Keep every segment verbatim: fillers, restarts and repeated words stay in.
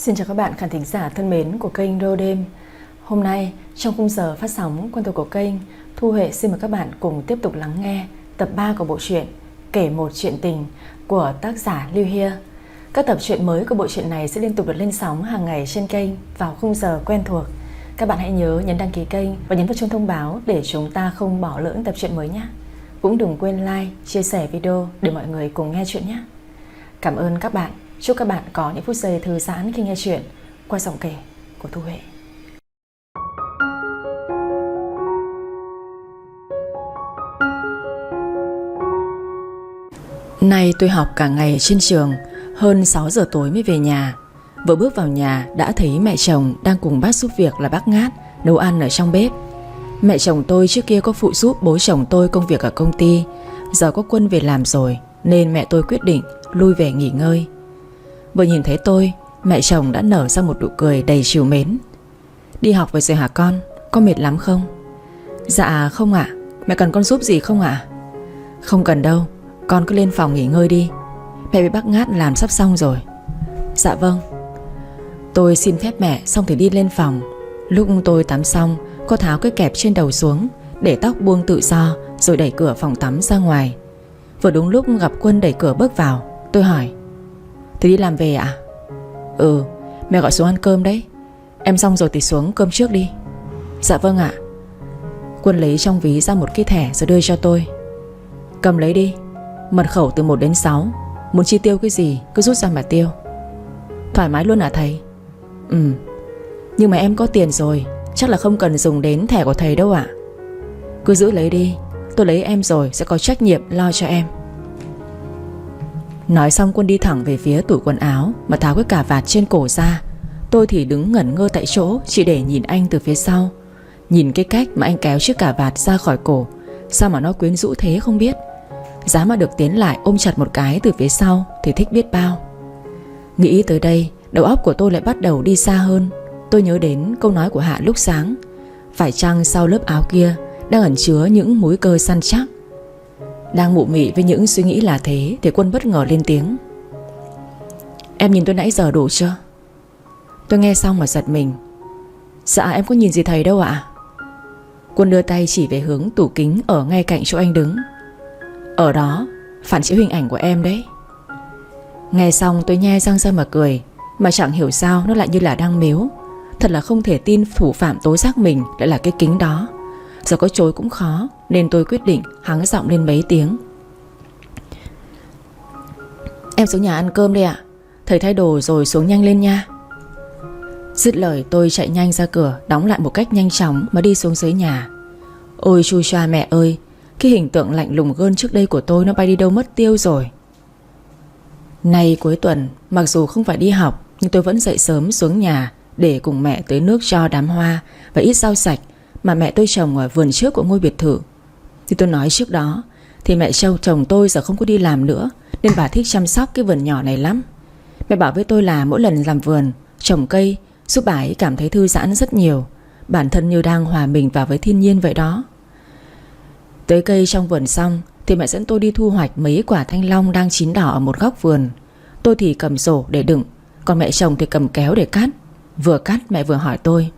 Xin chào các bạn khán thính giả thân mến của kênh Radio Đêm. Hôm nay trong khung giờ phát sóng quen thuộc của kênh, Thu Huệ xin mời các bạn cùng tiếp tục lắng nghe tập ba của bộ truyện Kể một chuyện tình của tác giả Lưu Hia. Các tập truyện mới của bộ truyện này sẽ liên tục được lên sóng hàng ngày trên kênh vào khung giờ quen thuộc. Các bạn hãy nhớ nhấn đăng ký kênh và nhấn vào chuông thông báo để chúng ta không bỏ lỡ tập truyện mới nhé. Cũng đừng quên like, chia sẻ video để mọi người cùng nghe chuyện nhé. Cảm ơn các bạn. Chúc các bạn có những phút giây thư giãn khi nghe chuyện qua giọng kể của Thu Huệ. Nay tôi học cả ngày ở trên trường, hơn sáu giờ tối mới về nhà. Vừa bước vào nhà đã thấy mẹ chồng đang cùng bác giúp việc là bác Ngát nấu ăn ở trong bếp. Mẹ chồng tôi trước kia có phụ giúp bố chồng tôi công việc ở công ty, giờ có Quân về làm rồi nên mẹ tôi quyết định lui về nghỉ ngơi. Vừa nhìn thấy tôi, mẹ chồng đã nở ra một nụ cười đầy trìu mến. Đi học về rồi hả con? Có mệt lắm không? Dạ không ạ. Mẹ cần con giúp gì không ạ? Không cần đâu, con cứ lên phòng nghỉ ngơi đi. Mẹ với bác Ngát làm sắp xong rồi. Dạ vâng. Tôi xin phép mẹ xong thì đi lên phòng. Lúc tôi tắm xong, có tháo cái kẹp trên đầu xuống, để tóc buông tự do, rồi đẩy cửa phòng tắm ra ngoài. Vừa đúng lúc gặp Quân đẩy cửa bước vào. Tôi hỏi: Thì đi làm về ạ? À? Ừ, mẹ gọi xuống ăn cơm đấy. Em xong rồi thì xuống cơm trước đi. Dạ vâng ạ. Quân lấy trong ví ra một cái thẻ rồi đưa cho tôi. Cầm lấy đi. Mật khẩu từ một đến sáu. Muốn chi tiêu cái gì cứ rút ra mà tiêu. Thoải mái luôn hả thầy? Ừ. Nhưng mà em có tiền rồi, chắc là không cần dùng đến thẻ của thầy đâu ạ. Cứ giữ lấy đi. Tôi lấy em rồi sẽ có trách nhiệm lo cho em. Nói xong Quân đi thẳng về phía tủ quần áo mà tháo cái cà vạt trên cổ ra. Tôi thì đứng ngẩn ngơ tại chỗ, chỉ để nhìn anh từ phía sau. Nhìn cái cách mà anh kéo chiếc cà vạt ra khỏi cổ, sao mà nó quyến rũ thế không biết. Giá mà được tiến lại ôm chặt một cái từ phía sau thì thích biết bao. Nghĩ tới đây, đầu óc của tôi lại bắt đầu đi xa hơn. Tôi nhớ đến câu nói của Hạ lúc sáng: phải chăng sau lớp áo kia đang ẩn chứa những múi cơ săn chắc. Đang mụ mị với những suy nghĩ là thế thì Quân bất ngờ lên tiếng: Em nhìn tôi nãy giờ đủ chưa? Tôi nghe xong mà giật mình. Dạ em có nhìn gì thầy đâu ạ. Quân đưa tay chỉ về hướng tủ kính ở ngay cạnh chỗ anh đứng. Ở đó phản chiếu hình ảnh của em đấy. Nghe xong tôi nhe răng ra mà cười, mà chẳng hiểu sao nó lại như là đang mếu. Thật là không thể tin thủ phạm tố giác mình lại là cái kính đó. Giờ có chối cũng khó, nên tôi quyết định hắng giọng lên mấy tiếng: Em xuống nhà ăn cơm đây ạ. Thầy thay đồ rồi xuống nhanh lên nha. Dứt lời tôi chạy nhanh ra cửa, đóng lại một cách nhanh chóng mà đi xuống dưới nhà. Ôi chu choa mẹ ơi, cái hình tượng lạnh lùng gơn trước đây của tôi nó bay đi đâu mất tiêu rồi. Nay cuối tuần, mặc dù không phải đi học, nhưng tôi vẫn dậy sớm xuống nhà để cùng mẹ tưới nước cho đám hoa và ít rau sạch mà mẹ tôi trồng ở vườn trước của ngôi biệt thự. Thì tôi nói trước đó, thì mẹ chồng chồng tôi giờ không có đi làm nữa, nên bà thích chăm sóc cái vườn nhỏ này lắm. Mẹ bảo với tôi là mỗi lần làm vườn, trồng cây giúp bà ấy cảm thấy thư giãn rất nhiều, bản thân như đang hòa mình vào với thiên nhiên vậy đó. Tới cây trong vườn xong thì mẹ dẫn tôi đi thu hoạch mấy quả thanh long đang chín đỏ ở một góc vườn. Tôi thì cầm rổ để đựng, còn mẹ chồng thì cầm kéo để cắt. Vừa cắt mẹ vừa hỏi tôi: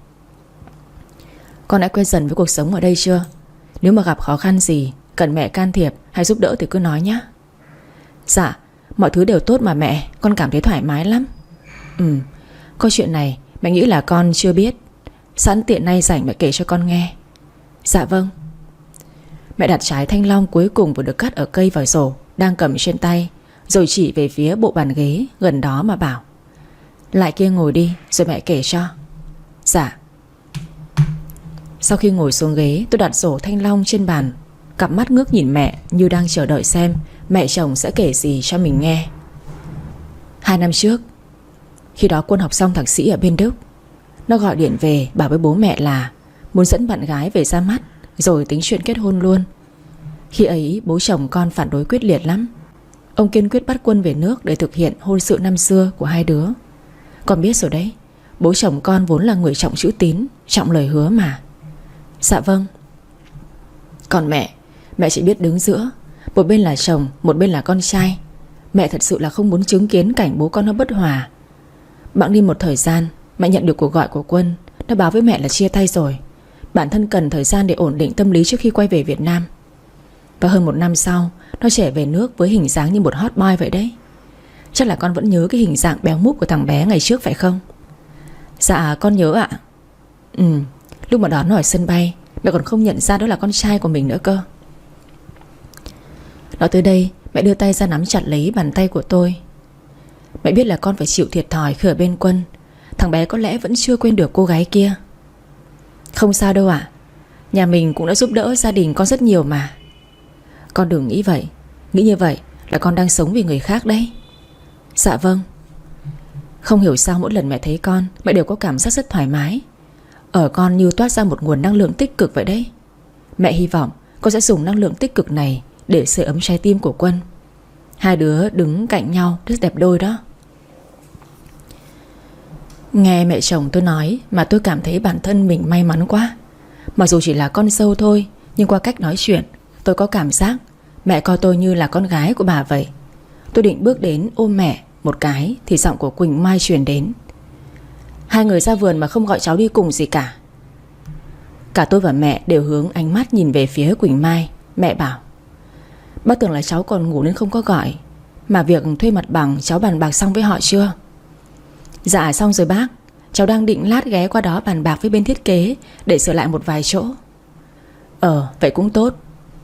Con đã quen dần với cuộc sống ở đây chưa? Nếu mà gặp khó khăn gì, cần mẹ can thiệp hay giúp đỡ thì cứ nói nhé. Dạ, mọi thứ đều tốt mà mẹ, con cảm thấy thoải mái lắm. Ừ, có chuyện này mẹ nghĩ là con chưa biết, sẵn tiện nay rảnh mẹ kể cho con nghe. Dạ vâng. Mẹ đặt trái thanh long cuối cùng vừa được cắt ở cây vào rổ đang cầm trên tay, rồi chỉ về phía bộ bàn ghế gần đó mà bảo: Lại kia ngồi đi rồi mẹ kể cho. Dạ. Sau khi ngồi xuống ghế, tôi đặt rổ thanh long trên bàn, cặp mắt ngước nhìn mẹ như đang chờ đợi xem mẹ chồng sẽ kể gì cho mình nghe. Hai năm trước, khi đó Quân học xong thạc sĩ ở bên Đức, nó gọi điện về bảo với bố mẹ là muốn dẫn bạn gái về ra mắt, rồi tính chuyện kết hôn luôn. Khi ấy bố chồng con phản đối quyết liệt lắm. Ông kiên quyết bắt Quân về nước để thực hiện hôn sự năm xưa của hai đứa. Con biết rồi đấy, bố chồng con vốn là người trọng chữ tín, trọng lời hứa mà. Dạ vâng. Còn mẹ, mẹ chỉ biết đứng giữa, một bên là chồng, một bên là con trai. Mẹ thật sự là không muốn chứng kiến cảnh bố con nó bất hòa. Bẵng đi một thời gian, mẹ nhận được cuộc gọi của Quân. Nó báo với mẹ là chia tay rồi. Bản thân cần thời gian để ổn định tâm lý trước khi quay về Việt Nam. Và hơn một năm sau, nó trở về nước với hình dáng như một hot boy vậy đấy. Chắc là con vẫn nhớ cái hình dạng béo múp của thằng bé ngày trước phải không? Dạ con nhớ ạ. Ừ, lúc mà đón nó ở sân bay, mẹ còn không nhận ra đó là con trai của mình nữa cơ. Nói tới đây, mẹ đưa tay ra nắm chặt lấy bàn tay của tôi. Mẹ biết là con phải chịu thiệt thòi khi ở bên Quân. Thằng bé có lẽ vẫn chưa quên được cô gái kia. Không sao đâu ạ. Nhà mình cũng đã giúp đỡ gia đình con rất nhiều mà. Con đừng nghĩ vậy. Nghĩ như vậy là con đang sống vì người khác đấy. Dạ vâng. Không hiểu sao mỗi lần mẹ thấy con, mẹ đều có cảm giác rất thoải mái. Ở con như toát ra một nguồn năng lượng tích cực vậy đấy. Mẹ hy vọng con sẽ dùng năng lượng tích cực này để sưởi ấm trái tim của Quân. Hai đứa đứng cạnh nhau rất đẹp đôi đó. Nghe mẹ chồng tôi nói mà tôi cảm thấy bản thân mình may mắn quá. Mặc dù chỉ là con dâu thôi, nhưng qua cách nói chuyện, tôi có cảm giác mẹ coi tôi như là con gái của bà vậy. Tôi định bước đến ôm mẹ một cái thì giọng của Quỳnh Mai truyền đến. Hai người ra vườn mà không gọi cháu đi cùng gì cả. Cả tôi và mẹ đều hướng ánh mắt nhìn về phía Quỳnh Mai. Mẹ bảo: Bác tưởng là cháu còn ngủ nên không có gọi. Mà việc thuê mặt bằng cháu bàn bạc xong với họ chưa? Dạ xong rồi bác. Cháu đang định lát ghé qua đó bàn bạc với bên thiết kế để sửa lại một vài chỗ. Ờ vậy cũng tốt.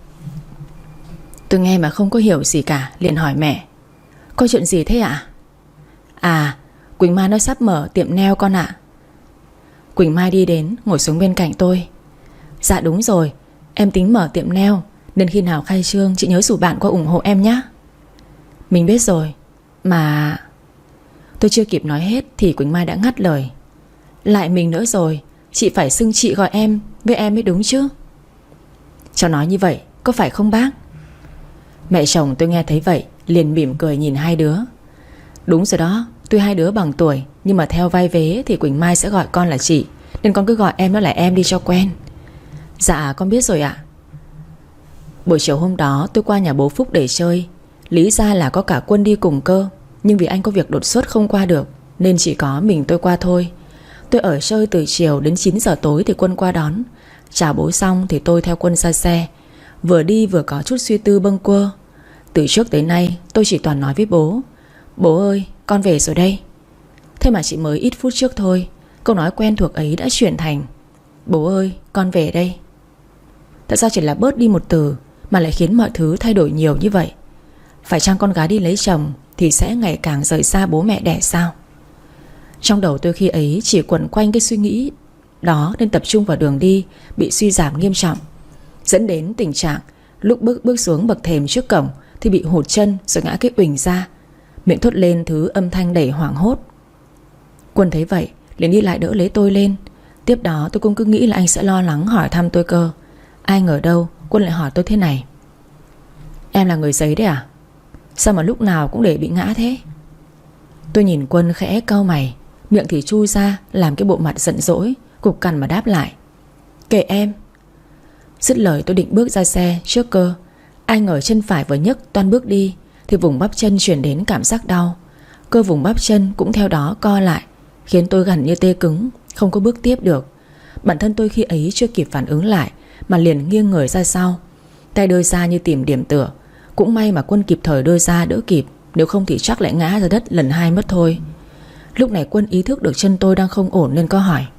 Tôi nghe mà không có hiểu gì cả, liền hỏi mẹ: Có chuyện gì thế ạ? À, Quỳnh Mai nó sắp mở tiệm nail con ạ. Quỳnh Mai đi đến ngồi xuống bên cạnh tôi. Dạ đúng rồi, em tính mở tiệm nail, nên khi nào khai trương chị nhớ rủ bạn qua ủng hộ em nhé. Mình biết rồi. Mà... Tôi chưa kịp nói hết thì Quỳnh Mai đã ngắt lời. Lại mình nữa rồi, chị phải xưng chị gọi em với em mới đúng chứ. Cháu nói như vậy có phải không bác? Mẹ chồng tôi nghe thấy vậy liền mỉm cười nhìn hai đứa. Đúng rồi đó, tuy hai đứa bằng tuổi, nhưng mà theo vai vế thì Quỳnh Mai sẽ gọi con là chị, nên con cứ gọi em đó là em đi cho quen. Dạ con biết rồi ạ. Buổi chiều hôm đó tôi qua nhà bố Phúc để chơi. Lý ra là có cả Quân đi cùng cơ, nhưng vì anh có việc đột xuất không qua được, nên chỉ có mình tôi qua thôi. Tôi ở chơi từ chiều đến chín giờ tối thì Quân qua đón. Chào bố xong thì tôi theo Quân ra xe. Vừa đi vừa có chút suy tư bâng quơ. Từ trước tới nay tôi chỉ toàn nói với bố: Bố ơi con về rồi đây. Thế mà chỉ mới ít phút trước thôi, câu nói quen thuộc ấy đã chuyển thành: Bố ơi con về đây. Tại sao chỉ là bớt đi một từ mà lại khiến mọi thứ thay đổi nhiều như vậy? Phải chăng con gái đi lấy chồng thì sẽ ngày càng rời xa bố mẹ đẻ sao? Trong đầu tôi khi ấy chỉ quẩn quanh cái suy nghĩ đó, nên tập trung vào đường đi bị suy giảm nghiêm trọng, dẫn đến tình trạng lúc bước bước xuống bậc thềm trước cổng thì bị hụt chân rồi ngã cái uỳnh ra, miệng thốt lên thứ âm thanh đầy hoảng hốt. Quân thấy vậy liền đi lại đỡ lấy tôi lên. Tiếp đó tôi cũng cứ nghĩ là anh sẽ lo lắng hỏi thăm tôi cơ. Ai ngờ đâu Quân lại hỏi tôi thế này: Em là người Giấy đấy à? Sao mà lúc nào cũng để bị ngã thế? Tôi nhìn Quân khẽ cau mày, miệng thì chui ra làm cái bộ mặt giận dỗi, cục cằn mà đáp lại: Kệ em. Dứt lời tôi định bước ra xe trước cơ. Ai ngờ chân phải vừa nhấc toan bước đi thì vùng bắp chân chuyển đến cảm giác đau. Cơ vùng bắp chân cũng theo đó co lại, khiến tôi gần như tê cứng, không có bước tiếp được. Bản thân tôi khi ấy chưa kịp phản ứng lại mà liền nghiêng người ra sau, tay đưa ra như tìm điểm tựa. Cũng may mà Quân kịp thời đưa ra đỡ kịp, nếu không thì chắc lại ngã ra đất lần hai mất thôi. Lúc này Quân ý thức được chân tôi đang không ổn nên có hỏi: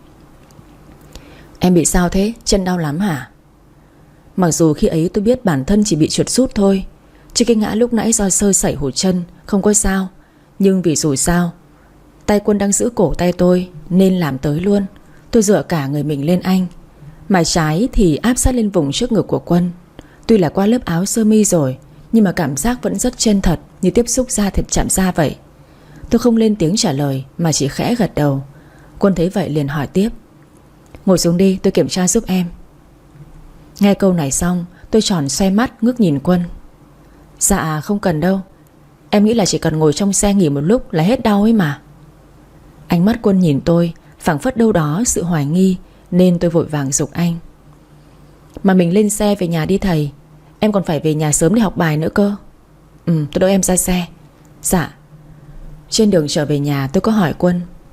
Em bị sao thế? Chân đau lắm hả? Mặc dù khi ấy tôi biết bản thân chỉ bị trượt sút thôi, chứ cái ngã lúc nãy do sơ sẩy hụt chân không có sao. Nhưng vì dù sao tay Quân đang giữ cổ tay tôi nên làm tới luôn. Tôi dựa cả người mình lên anh, mà trái thì áp sát lên vùng trước ngực của Quân. Tuy là qua lớp áo sơ mi rồi, nhưng mà cảm giác vẫn rất chân thật, như tiếp xúc da thịt chạm da vậy. Tôi không lên tiếng trả lời mà chỉ khẽ gật đầu. Quân thấy vậy liền hỏi tiếp: Ngồi xuống đi, tôi kiểm tra giúp em. Nghe câu này xong tôi tròn xoay mắt ngước nhìn Quân. Dạ không cần đâu, em nghĩ là chỉ cần ngồi trong xe nghỉ một lúc là hết đau ấy mà. Ánh mắt Quân nhìn tôi phảng phất đâu đó sự hoài nghi, nên tôi vội vàng giục anh: Mà mình lên xe về nhà đi thầy, em còn phải về nhà sớm để học bài nữa cơ. Ừ tôi đỡ em ra xe. Dạ. Trên đường trở về nhà tôi có hỏi Quân: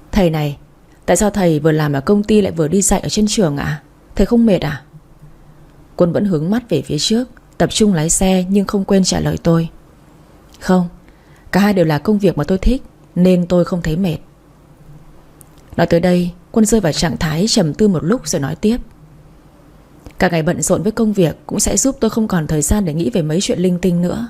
Thầy này, tại sao thầy vừa làm ở công ty lại vừa đi dạy ở trên trường ạ? À? Thầy không mệt à? Quân vẫn hướng mắt về phía trước, tập trung lái xe nhưng không quên trả lời tôi. Không, cả hai đều là công việc mà tôi thích, nên tôi không thấy mệt. Nói tới đây, Quân rơi vào trạng thái trầm tư một lúc rồi nói tiếp. Cả ngày bận rộn với công việc cũng sẽ giúp tôi không còn thời gian để nghĩ về mấy chuyện linh tinh nữa.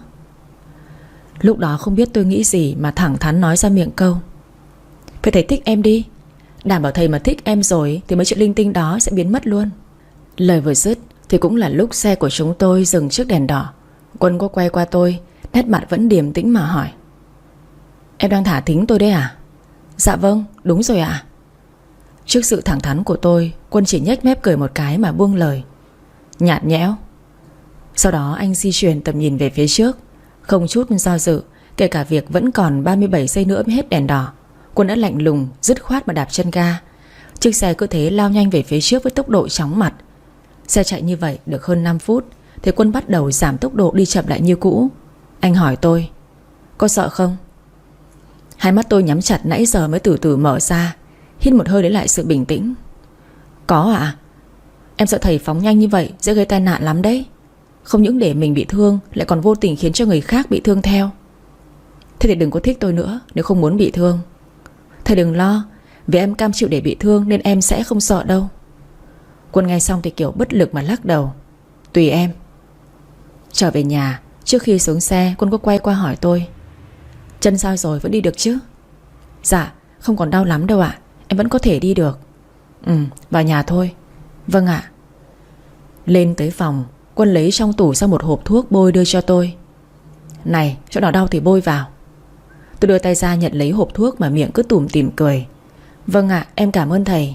Lúc đó không biết tôi nghĩ gì mà thẳng thắn nói ra miệng câu: Phải thầy thích em đi. Đảm bảo thầy mà thích em rồi thì mấy chuyện linh tinh đó sẽ biến mất luôn. Lời vừa dứt thì cũng là lúc xe của chúng tôi dừng trước đèn đỏ. Quân có quay qua tôi, nét mặt vẫn điềm tĩnh mà hỏi: Em đang thả thính tôi đấy à? Dạ vâng, đúng rồi ạ. Trước sự thẳng thắn của tôi, Quân chỉ nhếch mép cười một cái mà buông lời: Nhạt nhẽo. Sau đó anh di chuyển tầm nhìn về phía trước, không chút do dự. Kể cả việc vẫn còn ba mươi bảy giây nữa mới hết đèn đỏ, Quân đã lạnh lùng dứt khoát mà đạp chân ga. Chiếc xe cứ thế lao nhanh về phía trước với tốc độ chóng mặt. Xe chạy như vậy được hơn năm phút thì Quân bắt đầu giảm tốc độ đi chậm lại như cũ. Anh hỏi tôi: Có sợ không? Hai mắt tôi nhắm chặt nãy giờ mới từ từ mở ra, hít một hơi lấy lại sự bình tĩnh. Có ạ. À? Em sợ thầy phóng nhanh như vậy sẽ gây tai nạn lắm đấy. Không những để mình bị thương, lại còn vô tình khiến cho người khác bị thương theo. Thế thì đừng có thích tôi nữa nếu không muốn bị thương. Thầy đừng lo, vì em cam chịu để bị thương nên em sẽ không sợ đâu. Quân nghe xong thì kiểu bất lực mà lắc đầu: Tùy em. Trở về nhà, trước khi xuống xe, Quân có quay qua hỏi tôi: Chân sao rồi, vẫn đi được chứ? Dạ, không còn đau lắm đâu ạ. Em vẫn có thể đi được. Ừ, vào nhà thôi. Vâng ạ. Lên tới phòng, Quân lấy trong tủ ra một hộp thuốc bôi đưa cho tôi. Này, chỗ nào đau thì bôi vào. Tôi đưa tay ra nhận lấy hộp thuốc mà miệng cứ tủm tỉm cười. Vâng ạ, em cảm ơn thầy.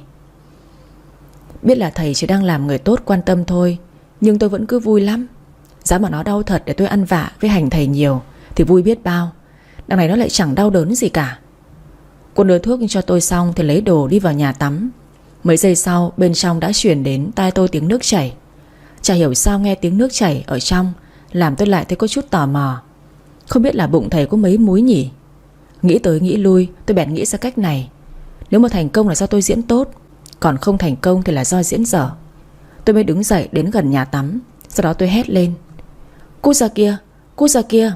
Biết là thầy chỉ đang làm người tốt quan tâm thôi, nhưng tôi vẫn cứ vui lắm. Giá mà nó đau thật để tôi ăn vạ với hành thầy nhiều thì vui biết bao. Đằng này nó lại chẳng đau đớn gì cả. Quân đưa thuốc cho tôi xong thì lấy đồ đi vào nhà tắm. Mấy giây sau bên trong đã chuyển đến tai tôi tiếng nước chảy. Chả hiểu sao nghe tiếng nước chảy ở trong làm tôi lại thấy có chút tò mò. Không biết là bụng thầy có mấy múi nhỉ? Nghĩ tới nghĩ lui, tôi bèn nghĩ ra cách này. Nếu mà thành công là do tôi diễn tốt, còn không thành công thì là do diễn dở. Tôi mới đứng dậy đến gần nhà tắm. Sau đó tôi hét lên: Cút ra kia, cút ra kia.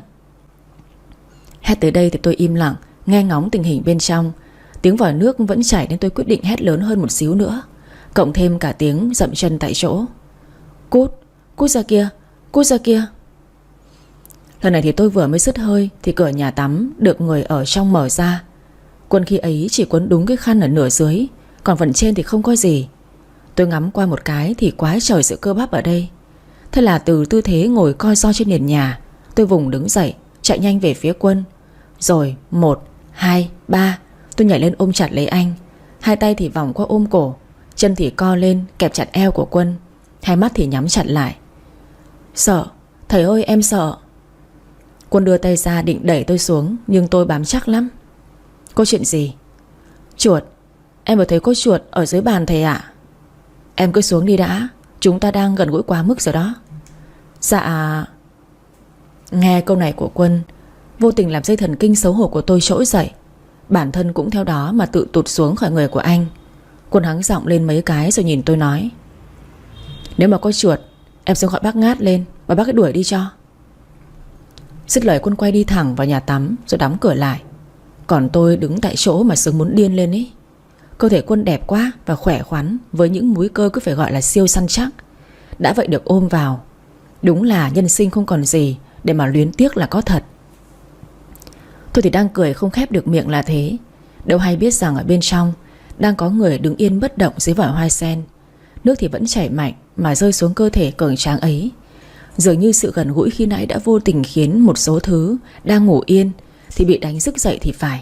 Hét tới đây thì tôi im lặng, nghe ngóng tình hình bên trong. Tiếng vòi nước vẫn chảy nên tôi quyết định hét lớn hơn một xíu nữa, cộng thêm cả tiếng dậm chân tại chỗ: Cút, cút ra kia, cút ra kia. Lần này thì tôi vừa mới dứt hơi thì cửa nhà tắm được người ở trong mở ra. Quân khi ấy chỉ quấn đúng cái khăn ở nửa dưới, còn phần trên thì không có gì. Tôi ngắm qua một cái thì quá trời sự cơ bắp ở đây. Thế là từ tư thế ngồi co ro trên nền nhà, tôi vùng đứng dậy, chạy nhanh về phía Quân. Rồi một, hai, ba, tôi nhảy lên ôm chặt lấy anh. Hai tay thì vòng qua ôm cổ, chân thì co lên kẹp chặt eo của Quân, hai mắt thì nhắm chặt lại. Sợ, thầy ơi em sợ. Quân đưa tay ra định đẩy tôi xuống, nhưng tôi bám chắc lắm. Có chuyện gì? Chuột, em vừa thấy có chuột ở dưới bàn thầy ạ. Em cứ xuống đi đã, chúng ta đang gần gũi quá mức rồi đó. Dạ. Nghe câu này của Quân, vô tình làm dây thần kinh xấu hổ của tôi trỗi dậy. Bản thân cũng theo đó mà tự tụt xuống khỏi người của anh. Quân hắng giọng lên mấy cái rồi nhìn tôi nói: Nếu mà có chuột, em sẽ gọi bác Ngát lên và bác ấy đuổi đi cho. Dứt lời Quân quay đi thẳng vào nhà tắm rồi đóng cửa lại. Còn tôi đứng tại chỗ mà sướng muốn điên lên ý. Cơ thể Quân đẹp quá và khỏe khoắn, với những múi cơ cứ phải gọi là siêu săn chắc. Đã vậy được ôm vào, đúng là nhân sinh không còn gì để mà luyến tiếc là có thật. Tôi thì đang cười không khép được miệng là thế, đâu hay biết rằng ở bên trong đang có người đứng yên bất động dưới vòi hoa sen. Nước thì vẫn chảy mạnh mà rơi xuống cơ thể cường tráng ấy. Dường như sự gần gũi khi nãy đã vô tình khiến một số thứ đang ngủ yên thì bị đánh thức dậy thì phải.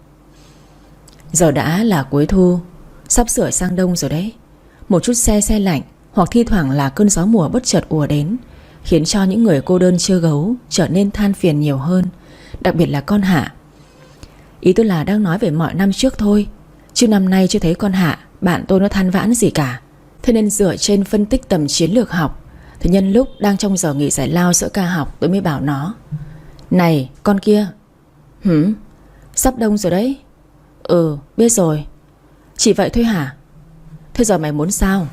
Giờ đã là cuối thu, sắp sửa sang đông rồi đấy. Một chút se se lạnh hoặc thi thoảng là cơn gió mùa bất chợt ùa đến, khiến cho những người cô đơn chưa gấu trở nên than phiền nhiều hơn, đặc biệt là con Hạ. Ý tôi là đang nói về mọi năm trước thôi, chứ năm nay chưa thấy con Hạ, bạn tôi nó than vãn gì cả. Thế nên dựa trên phân tích tầm chiến lược học thì nhân lúc đang trong giờ nghỉ giải lao giữa ca học, tôi mới bảo nó: Này con kia. Hửm? Sắp đông rồi đấy. Ừ biết rồi, Chỉ vậy thôi hả? Thế giờ mày muốn sao?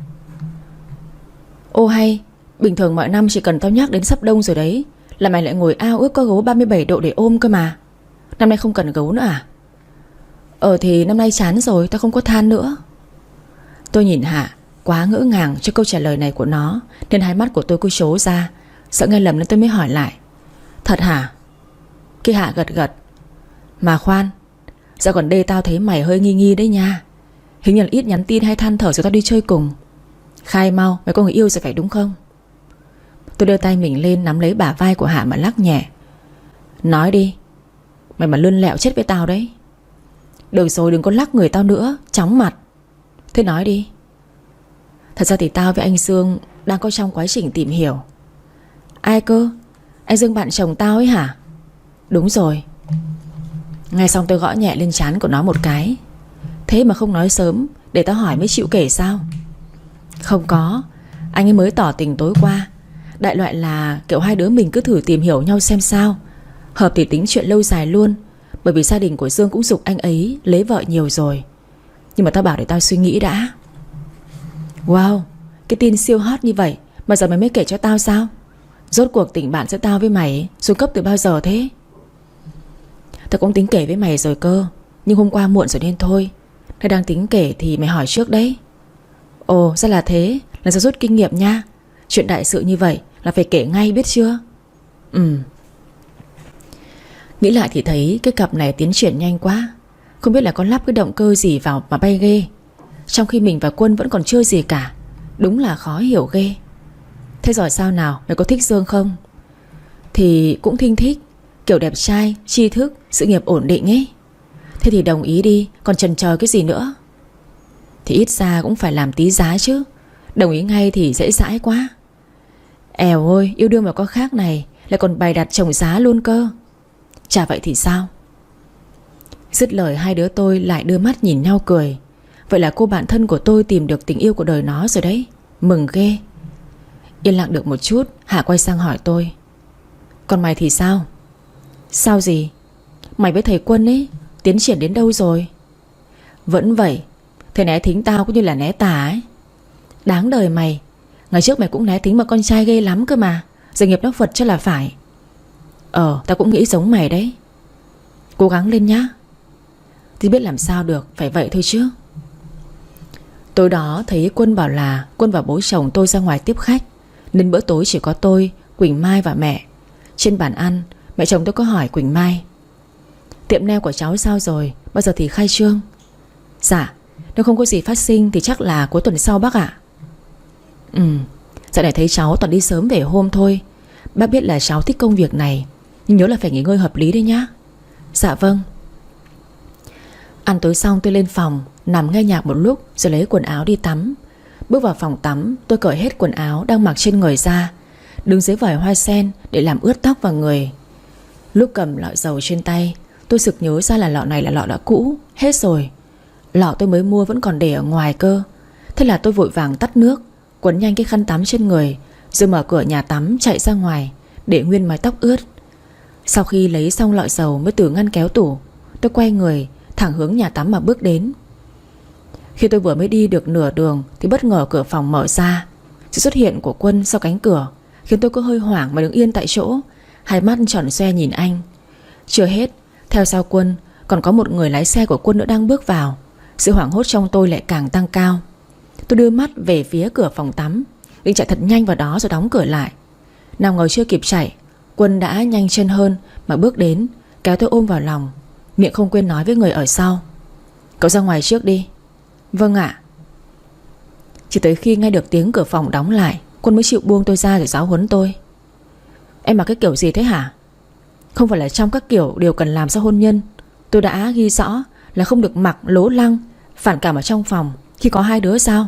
Ô hay, bình thường mọi năm chỉ cần tao nhắc đến sắp đông rồi đấy là mày lại ngồi ao ước có gấu ba mươi bảy độ để ôm cơ mà. Năm nay không cần gấu nữa à? Ờ thì năm nay chán rồi, tao không có than nữa. Tôi nhìn Hạ quá ngỡ ngàng cho câu trả lời này của nó, nên hai mắt của tôi cứ trố ra. Sợ nghe lầm nên tôi mới hỏi lại: Thật hả? Cái Hạ gật gật. Mà khoan, dạo gần đây tao thấy mày hơi nghi nghi đấy nha. Hình như là ít nhắn tin hay than thở rồi tao đi chơi cùng. Khai mau, mày có người yêu rồi phải đúng không? Tôi đưa tay mình lên nắm lấy bả vai của Hạ mà lắc nhẹ. Nói đi, mày mà lươn lẹo chết với tao đấy. Được rồi, đừng có lắc người tao nữa, chóng mặt. Thế nói đi. Thật ra thì tao với anh Dương đang có trong quá trình tìm hiểu. Ai cơ? Anh Dương bạn chồng tao ấy hả? Đúng rồi. Nghe xong tôi gõ nhẹ lên trán của nó một cái. Thế mà không nói sớm, để tao hỏi mới chịu kể sao? Không có, anh ấy mới tỏ tình tối qua. Đại loại là kiểu hai đứa mình cứ thử tìm hiểu nhau xem sao. Hợp thì tính chuyện lâu dài luôn. Bởi vì gia đình của Dương cũng giục anh ấy lấy vợ nhiều rồi. Nhưng mà tao bảo để tao suy nghĩ đã. Wow, cái tin siêu hot như vậy mà giờ mày mới kể cho tao sao? Rốt cuộc tình bạn giữa tao với mày xuống cấp từ bao giờ thế? Tao cũng tính kể với mày rồi cơ, nhưng hôm qua muộn rồi nên thôi. Nếu đang tính kể thì mày hỏi trước đấy. Ồ, ra là thế. Lần sau rút kinh nghiệm nha. Chuyện đại sự như vậy là phải kể ngay biết chưa? Ừ. Nghĩ lại thì thấy cái cặp này tiến triển nhanh quá. Không biết là có lắp cái động cơ gì vào mà bay ghê. Trong khi mình và Quân vẫn còn chưa gì cả. Đúng là khó hiểu ghê. Thế rồi sao nào, mày có thích Dương không? Thì cũng thinh thích. Kiểu đẹp trai, tri thức, sự nghiệp ổn định ấy. Thế thì đồng ý đi, còn chần chờ cái gì nữa? Thì ít ra cũng phải làm tí giá chứ. Đồng ý ngay thì dễ dãi quá. Èo ơi, yêu đương mà có khác này lại còn bày đặt chồng giá luôn cơ. Chả vậy thì sao? Dứt lời hai đứa tôi lại đưa mắt nhìn nhau cười. Vậy là cô bạn thân của tôi tìm được tình yêu của đời nó rồi đấy. Mừng ghê. Yên lặng được một chút, Hạ quay sang hỏi tôi: Còn mày thì sao? Sao gì? Mày với thầy Quân ấy tiến triển đến đâu rồi? Vẫn vậy. Thầy né thính tao cũng như là né tà ấy. Đáng đời mày. Ngày trước mày cũng né thính mà con trai ghê lắm cơ mà. Giờ nghiệp nó Phật cho là phải. Ờ, tao cũng nghĩ giống mày đấy. Cố gắng lên nhá. Thì biết làm sao được, phải vậy thôi chứ. Tối đó thấy Quân bảo là Quân và bố chồng tôi ra ngoài tiếp khách, nên bữa tối chỉ có tôi, Quỳnh Mai và mẹ. Trên bàn ăn, mẹ chồng tôi có hỏi Quỳnh Mai: Tiệm nail của cháu sao rồi? Bao giờ thì khai trương? Dạ, nếu không có gì phát sinh thì chắc là cuối tuần sau bác ạ. Ừ, dạo này thấy cháu toàn đi sớm về hôm thôi. Bác biết là cháu thích công việc này, nhưng nhớ là phải nghỉ ngơi hợp lý đấy nhá. Dạ vâng. Ăn tối xong tôi lên phòng nằm nghe nhạc một lúc rồi lấy quần áo đi tắm. Bước vào phòng tắm, tôi cởi hết quần áo đang mặc trên người ra, đứng dưới vòi hoa sen để làm ướt tóc và người. Lúc cầm lọ dầu trên tay, tôi sực nhớ ra là lọ này là lọ đã cũ, hết rồi. Lọ tôi mới mua vẫn còn để ở ngoài cơ. Thế là tôi vội vàng tắt nước, quấn nhanh cái khăn tắm trên người, rồi mở cửa nhà tắm chạy ra ngoài, để nguyên mái tóc ướt. Sau khi lấy xong lọ dầu mới từ ngăn kéo tủ, tôi quay người thẳng hướng nhà tắm mà bước đến. Khi tôi vừa mới đi được nửa đường thì bất ngờ cửa phòng mở ra. Sự xuất hiện của Quân sau cánh cửa khiến tôi có hơi hoảng mà đứng yên tại chỗ, hai mắt tròn xoe nhìn anh. Chưa hết, theo sau Quân còn có một người lái xe của Quân nữa đang bước vào. Sự hoảng hốt trong tôi lại càng tăng cao. Tôi đưa mắt về phía cửa phòng tắm, định chạy thật nhanh vào đó rồi đóng cửa lại. Nào ngờ chưa kịp chạy, Quân đã nhanh chân hơn mà bước đến, kéo tôi ôm vào lòng, miệng không quên nói với người ở sau: Cậu ra ngoài trước đi. Vâng ạ. Chỉ tới khi nghe được tiếng cửa phòng đóng lại, Quân mới chịu buông tôi ra rồi giáo huấn tôi: Em mặc cái kiểu gì thế hả? Không phải là trong các kiểu đều cần làm sau hôn nhân, tôi đã ghi rõ là không được mặc lố lăng, phản cảm ở trong phòng khi có hai đứa sao?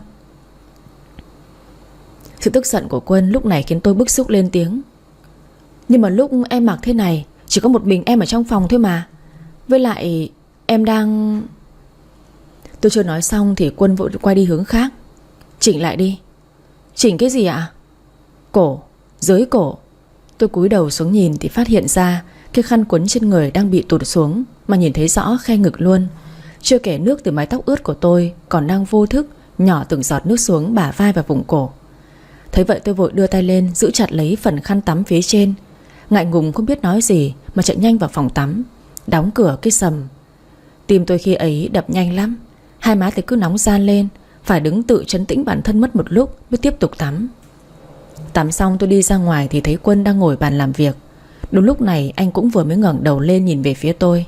Sự tức giận của Quân lúc này khiến tôi bức xúc lên tiếng: Nhưng mà lúc em mặc thế này chỉ có một mình em ở trong phòng thôi mà. Với lại em đang... Tôi chưa nói xong thì Quân vội quay đi hướng khác: Chỉnh lại đi. Chỉnh cái gì ạ? Cổ, dưới cổ. Tôi cúi đầu xuống nhìn thì phát hiện ra cái khăn quấn trên người đang bị tụt xuống, mà nhìn thấy rõ khe ngực luôn. Chưa kể nước từ mái tóc ướt của tôi còn đang vô thức nhỏ từng giọt nước xuống bả vai và vùng cổ. Thấy vậy tôi vội đưa tay lên giữ chặt lấy phần khăn tắm phía trên. Ngại ngùng không biết nói gì mà chạy nhanh vào phòng tắm, đóng cửa cái sầm. Tim tôi khi ấy đập nhanh lắm, hai má thì cứ nóng ran lên, phải đứng tự trấn tĩnh bản thân mất một lúc mới tiếp tục tắm. Tắm xong tôi đi ra ngoài thì thấy Quân đang ngồi bàn làm việc. Đúng lúc này anh cũng vừa mới ngẩng đầu lên nhìn về phía tôi.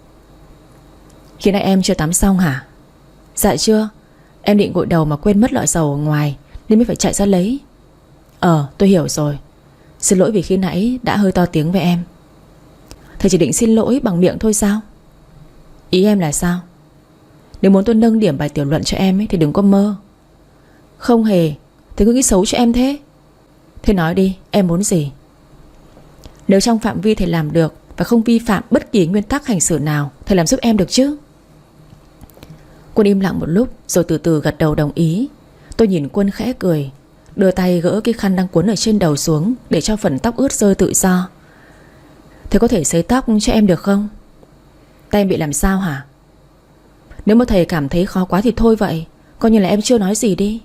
Khi nãy em chưa tắm xong hả? Dạ chưa, em định gội đầu mà quên mất lọ dầu ở ngoài nên mới phải chạy ra lấy. Ờ tôi hiểu rồi. Xin lỗi vì khi nãy đã hơi to tiếng với em. Thầy chỉ định xin lỗi bằng miệng thôi sao? Ý em là sao? Nếu muốn tôi nâng điểm bài tiểu luận cho em ấy, thì đừng có mơ. Không hề. Thầy cứ nghĩ xấu cho em thế. Thế nói đi, em muốn gì? Nếu trong phạm vi thầy làm được và không vi phạm bất kỳ nguyên tắc hành xử nào, thầy làm giúp em được chứ? Quân im lặng một lúc rồi từ từ gật đầu đồng ý. Tôi nhìn Quân khẽ cười, đưa tay gỡ cái khăn đang cuốn ở trên đầu xuống để cho phần tóc ướt rơi tự do. Thầy có thể sấy tóc cho em được không? Tay em bị làm sao hả? Nếu mà thầy cảm thấy khó quá thì thôi vậy, coi như là em chưa nói gì đi.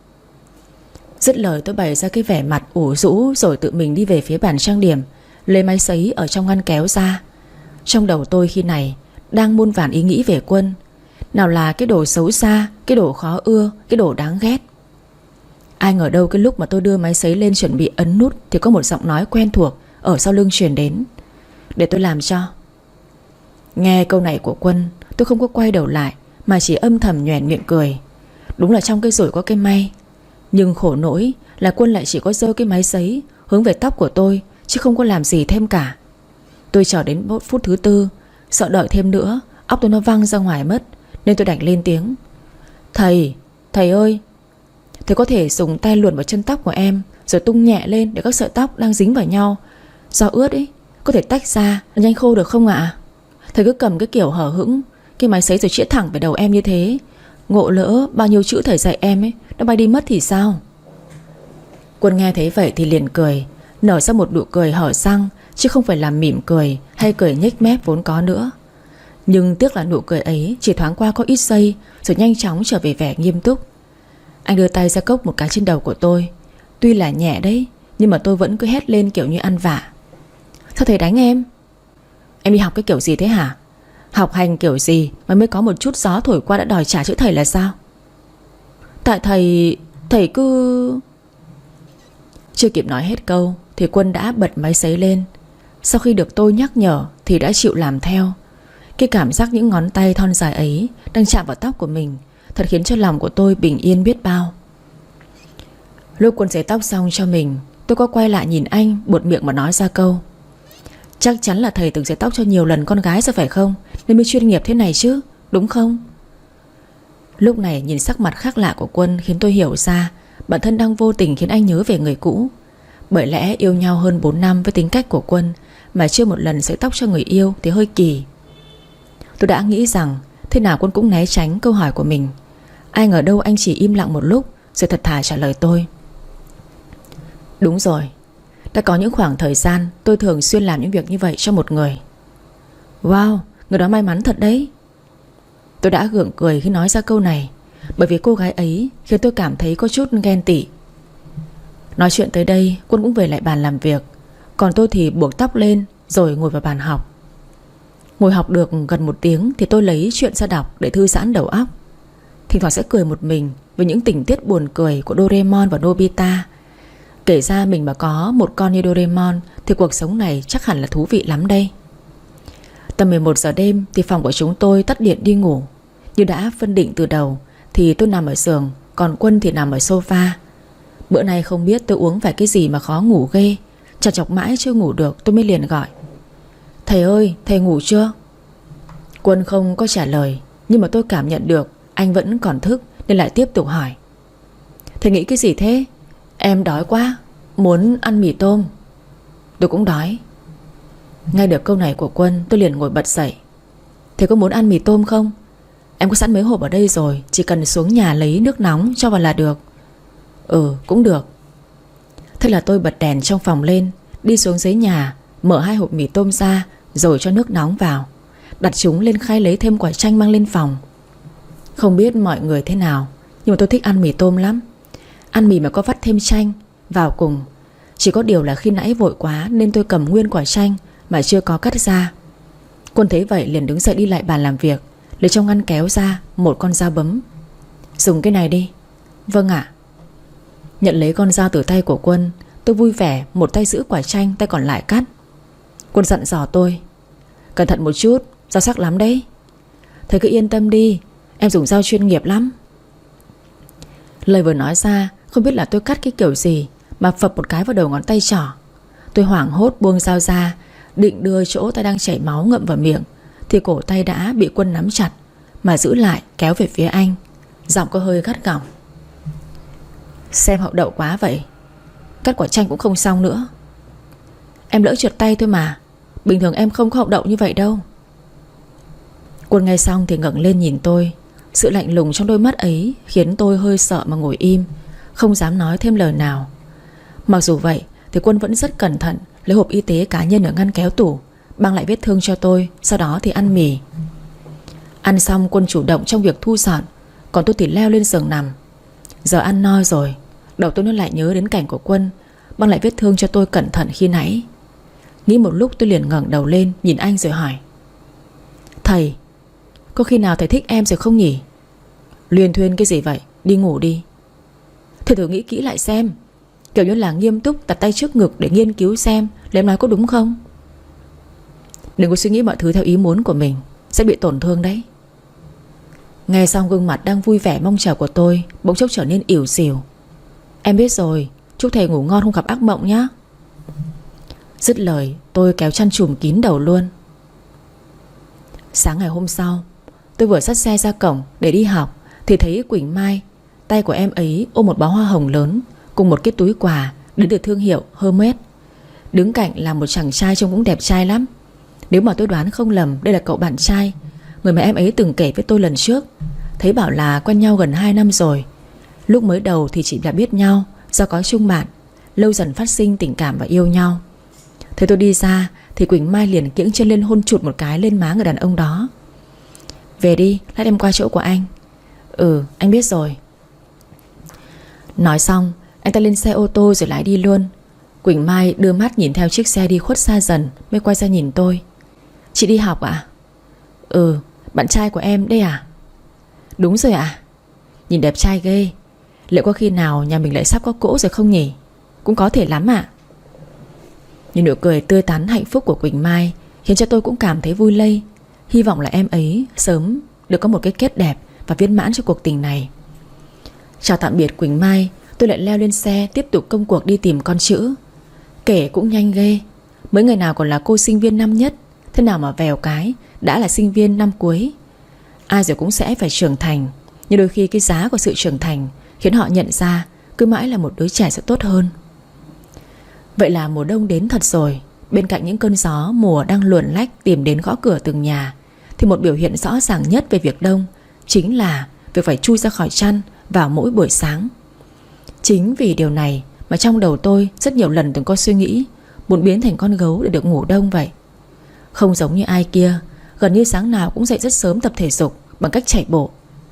Dứt lời tôi bày ra cái vẻ mặt ủ rũ rồi tự mình đi về phía bàn trang điểm, lấy máy sấy ở trong ngăn kéo ra. Trong đầu tôi khi này đang muôn vàn ý nghĩ về Quân. Nào là cái đồ xấu xa, cái đồ khó ưa, cái đồ đáng ghét. Ai ngờ đâu cái lúc mà tôi đưa máy sấy lên chuẩn bị ấn nút thì có một giọng nói quen thuộc ở sau lưng truyền đến. Để tôi làm cho. Nghe câu này của Quân, tôi không có quay đầu lại mà chỉ âm thầm nhoẻn miệng cười. Đúng là trong cái rủi có cái may. Nhưng khổ nỗi là Quân lại chỉ có giơ cái máy sấy hướng về tóc của tôi, chứ không có làm gì thêm cả. Tôi chờ đến phút thứ tư, sợ đợi thêm nữa óc tôi nó văng ra ngoài mất, nên tôi đành lên tiếng. Thầy, thầy ơi, thầy có thể dùng tay luồn vào chân tóc của em rồi tung nhẹ lên để các sợi tóc đang dính vào nhau do ướt ấy có thể tách ra nhanh khô được không ạ? Thầy cứ cầm cái kiểu hở hững cái máy sấy rồi chĩa thẳng về đầu em như thế, ngộ lỡ bao nhiêu chữ thầy dạy em ấy nó bay đi mất thì sao? Quân nghe thấy vậy thì liền cười, nở ra một nụ cười hở răng, chứ không phải là mỉm cười hay cười nhếch mép vốn có nữa. Nhưng tiếc là nụ cười ấy chỉ thoáng qua có ít giây rồi nhanh chóng trở về vẻ nghiêm túc. Anh đưa tay ra cốc một cái trên đầu của tôi. Tuy là nhẹ đấy, nhưng mà tôi vẫn cứ hét lên kiểu như ăn vạ. Sao thầy đánh em? Em đi học cái kiểu gì thế hả? Học hành kiểu gì mà mới có một chút gió thổi qua đã đòi trả chữ thầy là sao? Tại thầy... Thầy cứ... Chưa kịp nói hết câu thì Quân đã bật máy sấy lên. Sau khi được tôi nhắc nhở thì đã chịu làm theo. Cái cảm giác những ngón tay thon dài ấy đang chạm vào tóc của mình thật khiến cho lòng của tôi bình yên biết bao. Lúc Quân sấy tóc xong cho mình, tôi có quay lại nhìn anh, buột miệng mà nói ra câu. Chắc chắn là thầy từng sấy tóc cho nhiều lần con gái rồi phải không, nên mới chuyên nghiệp thế này chứ, đúng không? Lúc này nhìn sắc mặt khác lạ của Quân khiến tôi hiểu ra bản thân đang vô tình khiến anh nhớ về người cũ. Bởi lẽ yêu nhau hơn bốn năm với tính cách của Quân mà chưa một lần sấy tóc cho người yêu thì hơi kỳ. Tôi đã nghĩ rằng thế nào Quân cũng né tránh câu hỏi của mình. Ai ngờ đâu anh chỉ im lặng một lúc rồi thật thà trả lời tôi. Đúng rồi, đã có những khoảng thời gian tôi thường xuyên làm những việc như vậy cho một người. Wow, người đó may mắn thật đấy. Tôi đã gượng cười khi nói ra câu này, bởi vì cô gái ấy khiến tôi cảm thấy có chút ghen tị. Nói chuyện tới đây, Quân cũng về lại bàn làm việc, còn tôi thì buộc tóc lên rồi ngồi vào bàn học. Ngồi học được gần một tiếng thì tôi lấy chuyện ra đọc để thư giãn đầu óc. Thỉnh thoảng sẽ cười một mình với những tình tiết buồn cười của Doraemon và Nobita. Kể ra mình mà có một con như Doraemon thì cuộc sống này chắc hẳn là thú vị lắm đây. Tầm mười một giờ đêm thì phòng của chúng tôi tắt điện đi ngủ. Như đã phân định từ đầu thì tôi nằm ở giường, còn Quân thì nằm ở sofa. Bữa nay không biết tôi uống phải cái gì mà khó ngủ ghê. Chằn chọc mãi chưa ngủ được tôi mới liền gọi. Thầy ơi, thầy ngủ chưa? Quân không có trả lời, nhưng mà tôi cảm nhận được anh vẫn còn thức nên lại tiếp tục hỏi. Thầy nghĩ cái gì thế? Em đói quá, muốn ăn mì tôm. Tôi cũng đói. Nghe được câu này của Quân tôi liền ngồi bật dậy. Thầy có muốn ăn mì tôm không? Em có sẵn mấy hộp ở đây rồi, chỉ cần xuống nhà lấy nước nóng cho vào là được. Ừ, cũng được. Thế là tôi bật đèn trong phòng lên, đi xuống dưới nhà, mở hai hộp mì tôm ra rồi cho nước nóng vào, đặt chúng lên khay lấy thêm quả chanh mang lên phòng. Không biết mọi người thế nào, nhưng mà tôi thích ăn mì tôm lắm. Ăn mì mà có vắt thêm chanh vào cùng. Chỉ có điều là khi nãy vội quá nên tôi cầm nguyên quả chanh mà chưa có cắt ra. Quân thấy vậy liền đứng dậy đi lại bàn làm việc, lấy trong ngăn kéo ra một con dao bấm. Dùng cái này đi. Vâng ạ. Nhận lấy con dao từ tay của Quân, tôi vui vẻ một tay giữ quả chanh, tay còn lại cắt. Quân dặn dò tôi: cẩn thận một chút, dao sắc lắm đấy. Thầy cứ yên tâm đi, em dùng dao chuyên nghiệp lắm. Lời vừa nói ra, không biết là tôi cắt cái kiểu gì mà phập một cái vào đầu ngón tay trỏ. Tôi hoảng hốt buông dao ra, định đưa chỗ tay đang chảy máu ngậm vào miệng, thì cổ tay đã bị Quân nắm chặt mà giữ lại, kéo về phía anh. Giọng có hơi gắt gỏng: xem hậu đậu quá vậy, cắt quả chanh cũng không xong nữa. Em lỡ trượt tay thôi mà, bình thường em không có hậu đậu như vậy đâu. Quân nghe xong thì ngẩng lên nhìn tôi. Sự lạnh lùng trong đôi mắt ấy khiến tôi hơi sợ mà ngồi im, không dám nói thêm lời nào. Mặc dù vậy thì Quân vẫn rất cẩn thận lấy hộp y tế cá nhân ở ngăn kéo tủ, băng lại vết thương cho tôi. Sau đó thì ăn mì. Ăn xong Quân chủ động trong việc thu dọn, còn tôi thì leo lên giường nằm. Giờ ăn no rồi, đầu tôi nó lại nhớ đến cảnh của Quân băng lại vết thương cho tôi cẩn thận khi nãy. Nghĩ một lúc tôi liền ngẩng đầu lên nhìn anh rồi hỏi: thầy, có khi nào thầy thích em rồi không nhỉ? Luyên thuyên cái gì vậy, đi ngủ đi. Thầy thử nghĩ kỹ lại xem, kiểu như là nghiêm túc đặt tay trước ngực để nghiên cứu xem là em nói có đúng không. Đừng có suy nghĩ mọi thứ theo ý muốn của mình, sẽ bị tổn thương đấy. Nghe xong gương mặt đang vui vẻ mong chờ của tôi bỗng chốc trở nên ỉu xìu. Em biết rồi, chúc thầy ngủ ngon không gặp ác mộng nhé. Dứt lời tôi kéo chăn trùm kín đầu luôn. Sáng ngày hôm sau, tôi vừa dắt xe ra cổng để đi học thì thấy Quỳnh Mai, tay của em ấy ôm một bó hoa hồng lớn cùng một cái túi quà đến từ thương hiệu Hermes. Đứng cạnh là một chàng trai trông cũng đẹp trai lắm. Nếu mà tôi đoán không lầm, đây là cậu bạn trai, người mà em ấy từng kể với tôi lần trước. Thấy bảo là quen nhau gần hai năm rồi. Lúc mới đầu thì chỉ là biết nhau do có chung bạn, lâu dần phát sinh tình cảm và yêu nhau. Thấy tôi đi ra thì Quỳnh Mai liền kiễng chân lên hôn chụt một cái lên má người đàn ông đó. Về đi, lát em qua chỗ của anh. Ừ, anh biết rồi. Nói xong anh ta lên xe ô tô rồi lái đi luôn. Quỳnh Mai đưa mắt nhìn theo chiếc xe đi khuất xa dần, mới quay ra nhìn tôi. Chị đi học ạ? Ừ, bạn trai của em đây à? Đúng rồi ạ. Nhìn đẹp trai ghê. Liệu có khi nào nhà mình lại sắp có cỗ rồi không nhỉ? Cũng có thể lắm ạ. Nhìn nụ cười tươi tắn hạnh phúc của Quỳnh Mai khiến cho tôi cũng cảm thấy vui lây. Hy vọng là em ấy sớm được có một cái kết đẹp và viên mãn cho cuộc tình này. Chào tạm biệt Quỳnh Mai, tôi lại leo lên xe tiếp tục công cuộc đi tìm con chữ. Kể cũng nhanh ghê, mới ngày nào còn là cô sinh viên năm nhất, thế nào mà vèo cái đã là sinh viên năm cuối. Ai rồi cũng sẽ phải trưởng thành, nhưng đôi khi cái giá của sự trưởng thành khiến họ nhận ra cứ mãi là một đứa trẻ sẽ tốt hơn. Vậy là mùa đông đến thật rồi. Bên cạnh những cơn gió mùa đang luồn lách tìm đến gõ cửa từng nhà, thì một biểu hiện rõ ràng nhất về việc đông chính là việc phải chui ra khỏi chăn vào mỗi buổi sáng. Chính vì điều này mà trong đầu tôi rất nhiều lần từng có suy nghĩ muốn biến thành con gấu để được ngủ đông vậy. Không giống như ai kia, gần như sáng nào cũng dậy rất sớm tập thể dục bằng cách chạy bộ.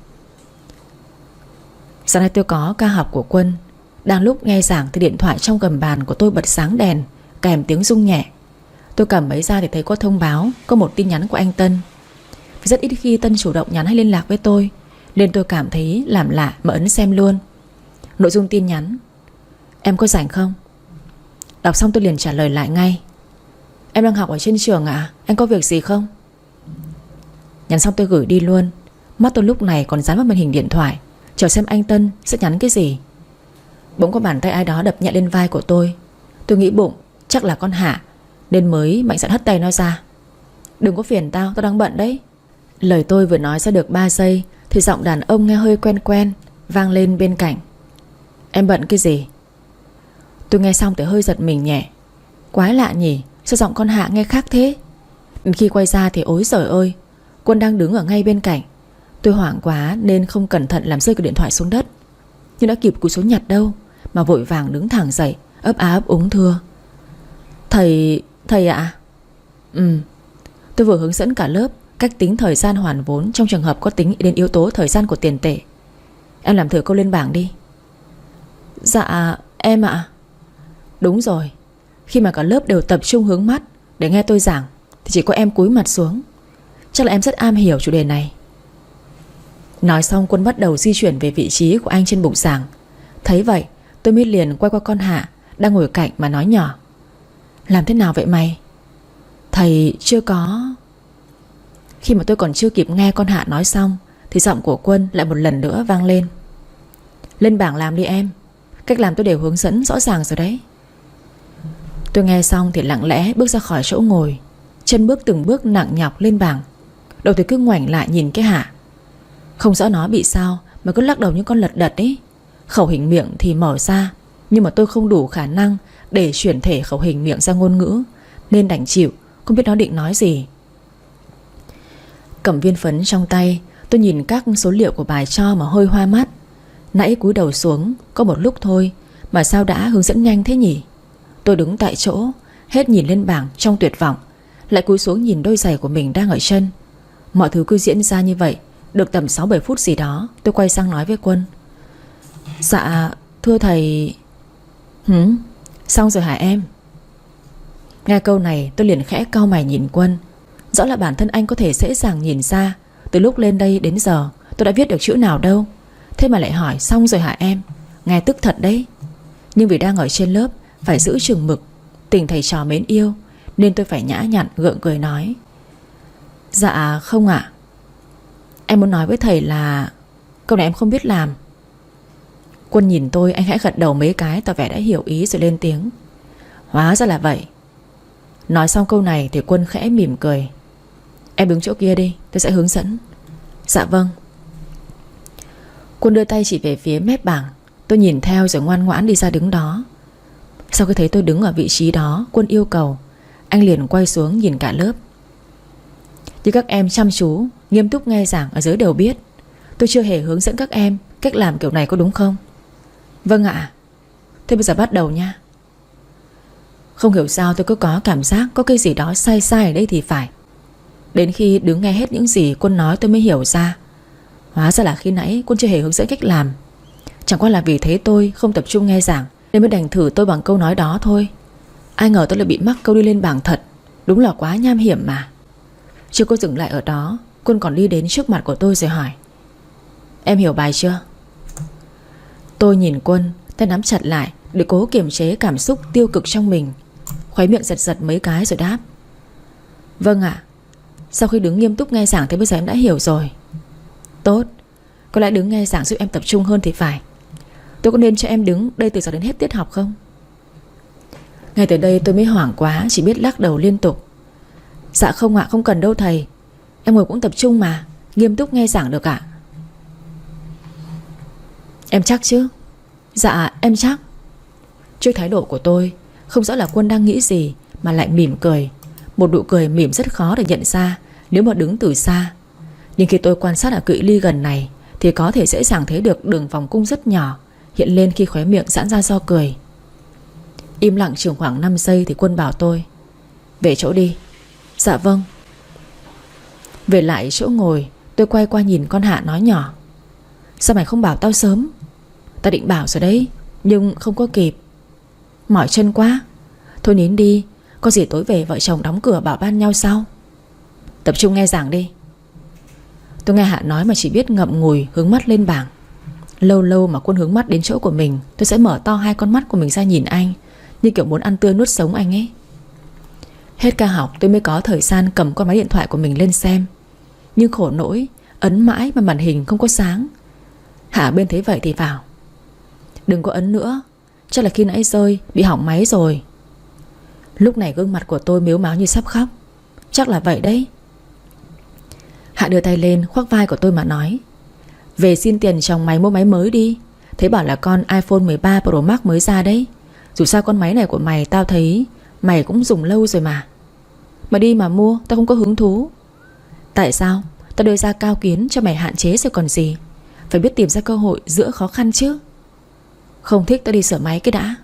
Sáng nay tôi có ca học của Quân. Đang lúc nghe giảng thì điện thoại trong gầm bàn của tôi bật sáng đèn kèm tiếng rung nhẹ. Tôi cầm ấy ra thì thấy có thông báo, có một tin nhắn của anh Tân. Vì rất ít khi Tân chủ động nhắn hay liên lạc với tôi, nên tôi cảm thấy làm lạ mà ấn xem luôn. Nội dung tin nhắn: em có rảnh không? Đọc xong tôi liền trả lời lại ngay: em đang học ở trên trường ạ, à? Anh có việc gì không? Nhắn xong tôi gửi đi luôn. Mắt tôi lúc này còn dán vào màn hình điện thoại, chờ xem anh Tân sẽ nhắn cái gì. Bỗng có bàn tay ai đó đập nhẹ lên vai của tôi. Tôi nghĩ bụng chắc là con Hạ, nên mới mạnh dạn hất tay nó ra. Đừng có phiền tao, tao đang bận đấy. Lời tôi vừa nói ra được ba giây thì giọng đàn ông nghe hơi quen quen vang lên bên cạnh: em bận cái gì? Tôi nghe xong thì hơi giật mình nhẹ. Quái lạ nhỉ, sao giọng con Hạ nghe khác thế? Đến khi quay ra thì ối giời ơi, Quân đang đứng ở ngay bên cạnh. Tôi hoảng quá nên không cẩn thận làm rơi cái điện thoại xuống đất, nhưng đã kịp cúi xuống nhặt đâu mà vội vàng đứng thẳng dậy, ấp á ấp úng thưa: Thầy... thầy ạ à? Ừ. Tôi vừa hướng dẫn cả lớp cách tính thời gian hoàn vốn trong trường hợp có tính đến yếu tố thời gian của tiền tệ. Em làm thử câu lên bảng đi. Dạ em ạ. Đúng rồi, khi mà cả lớp đều tập trung hướng mắt để nghe tôi giảng thì chỉ có em cúi mặt xuống. Chắc là em rất am hiểu chủ đề này. Nói xong Quân bắt đầu di chuyển về vị trí của anh trên bục giảng. Thấy vậy tôi mới liền quay qua con Hạ đang ngồi cạnh mà nói nhỏ: Làm thế nào vậy mày? Thầy chưa có. Khi mà tôi còn chưa kịp nghe con Hạ nói xong thì giọng của Quân lại một lần nữa vang lên: Lên bảng làm đi em. Cách làm tôi đều hướng dẫn rõ ràng rồi đấy. Tôi nghe xong thì lặng lẽ bước ra khỏi chỗ ngồi, chân bước từng bước nặng nhọc lên bảng. Đầu tôi cứ ngoảnh lại nhìn cái Hạ. Không rõ nó bị sao mà cứ lắc đầu như con lật đật ấy. Khẩu hình miệng thì mở ra, nhưng mà tôi không đủ khả năng để chuyển thể khẩu hình miệng ra ngôn ngữ, nên đành chịu, không biết nó định nói gì. Cầm viên phấn trong tay, tôi nhìn các số liệu của bài cho mà hơi hoa mắt. Nãy cúi đầu xuống có một lúc thôi mà sao đã hướng dẫn nhanh thế nhỉ? Tôi đứng tại chỗ, hết nhìn lên bảng trong tuyệt vọng, lại cúi xuống nhìn đôi giày của mình đang ở chân. Mọi thứ cứ diễn ra như vậy. Được tầm sáu bảy phút gì đó, tôi quay sang nói với Quân: Dạ thưa thầy. Hử? Xong rồi hả em? Nghe câu này tôi liền khẽ cau mày nhìn Quân. Rõ là bản thân anh có thể dễ dàng nhìn ra từ lúc lên đây đến giờ tôi đã viết được chữ nào đâu. Thế mà lại hỏi xong rồi hả em? Nghe tức thật đấy. Nhưng vì đang ở trên lớp phải giữ chừng mực, tình thầy trò mến yêu, nên tôi phải nhã nhặn gượng cười nói: Dạ không ạ. Em muốn nói với thầy là câu này em không biết làm. Quân nhìn tôi, anh khẽ gật đầu mấy cái tỏ vẻ đã hiểu ý rồi lên tiếng: Hóa ra là vậy. Nói xong câu này thì Quân khẽ mỉm cười: Em đứng chỗ kia đi, tôi sẽ hướng dẫn. Dạ vâng. Quân đưa tay chỉ về phía mép bảng. Tôi nhìn theo rồi ngoan ngoãn đi ra đứng đó. Sau khi thấy tôi đứng ở vị trí đó, Quân yêu cầu. Anh liền quay xuống nhìn cả lớp: Như các em chăm chú, nghiêm túc nghe giảng ở dưới đều biết, tôi chưa hề hướng dẫn các em cách làm kiểu này có đúng không? Vâng ạ. Thế bây giờ bắt đầu nha. Không hiểu sao tôi cứ có cảm giác có cái gì đó sai sai ở đây thì phải. Đến khi đứng nghe hết những gì Quân nói tôi mới hiểu ra. Hóa ra là khi nãy Quân chưa hề hướng dẫn cách làm. Chẳng qua là vì thấy tôi không tập trung nghe giảng nên mới đành thử tôi bằng câu nói đó thôi. Ai ngờ tôi lại bị mắc câu đi lên bảng thật. Đúng là quá nham hiểm mà. Chưa có dừng lại ở đó, Quân còn đi đến trước mặt của tôi rồi hỏi: Em hiểu bài chưa? Tôi nhìn Quân, tay nắm chặt lại để cố kiềm chế cảm xúc tiêu cực trong mình. Khóe miệng giật giật mấy cái rồi đáp: Vâng ạ. Sau khi đứng nghiêm túc nghe giảng thì bây giờ em đã hiểu rồi. Tốt. Có lẽ đứng nghe giảng giúp em tập trung hơn thì phải. Tôi có nên cho em đứng đây từ giờ đến hết tiết học không? Ngay từ đây tôi mới hoảng quá, chỉ biết lắc đầu liên tục. Dạ không ạ, không cần đâu thầy. Em ngồi cũng tập trung mà, nghiêm túc nghe giảng được ạ. Em chắc chứ? Dạ em chắc. Trước thái độ của tôi, không rõ là Quân đang nghĩ gì mà lại mỉm cười. Một nụ cười mỉm rất khó để nhận ra nếu mà đứng từ xa. Nhưng khi tôi quan sát ở cự ly gần này thì có thể dễ dàng thấy được đường vòng cung rất nhỏ hiện lên khi khóe miệng giãn ra do cười. Im lặng chừng khoảng năm giây thì Quân bảo tôi: Về chỗ đi. Dạ vâng. Về lại chỗ ngồi, tôi quay qua nhìn con Hạ nói nhỏ: Sao mày không bảo tao sớm? Tao định bảo rồi đấy, nhưng không có kịp. Mỏi chân quá. Thôi nín đi, có gì tối về vợ chồng đóng cửa bảo ban nhau sau. Tập trung nghe giảng đi. Tôi nghe Hạ nói mà chỉ biết ngậm ngùi hướng mắt lên bảng. Lâu lâu mà Quân hướng mắt đến chỗ của mình, tôi sẽ mở to hai con mắt của mình ra nhìn anh, như kiểu muốn ăn tươi nuốt sống anh ấy. Hết ca học tôi mới có thời gian cầm con máy điện thoại của mình lên xem. Nhưng khổ nỗi, ấn mãi mà màn hình không có sáng. Hạ bên thấy vậy thì vào: Đừng có ấn nữa, chắc là khi nãy rơi bị hỏng máy rồi. Lúc này gương mặt của tôi mếu máo như sắp khóc. Chắc là vậy đấy. Hạ đưa tay lên khoác vai của tôi mà nói: Về xin tiền chồng mày mua máy mới đi. Thấy bảo là con iPhone mười ba Pro Max mới ra đấy. Dù sao con máy này của mày tao thấy mày cũng dùng lâu rồi mà. Mà đi mà mua, tao không có hứng thú. Tại sao? Tao đưa ra cao kiến cho mày hạn chế rồi còn gì. Phải biết tìm ra cơ hội giữa khó khăn chứ. Không thích tao đi sửa máy cái đã.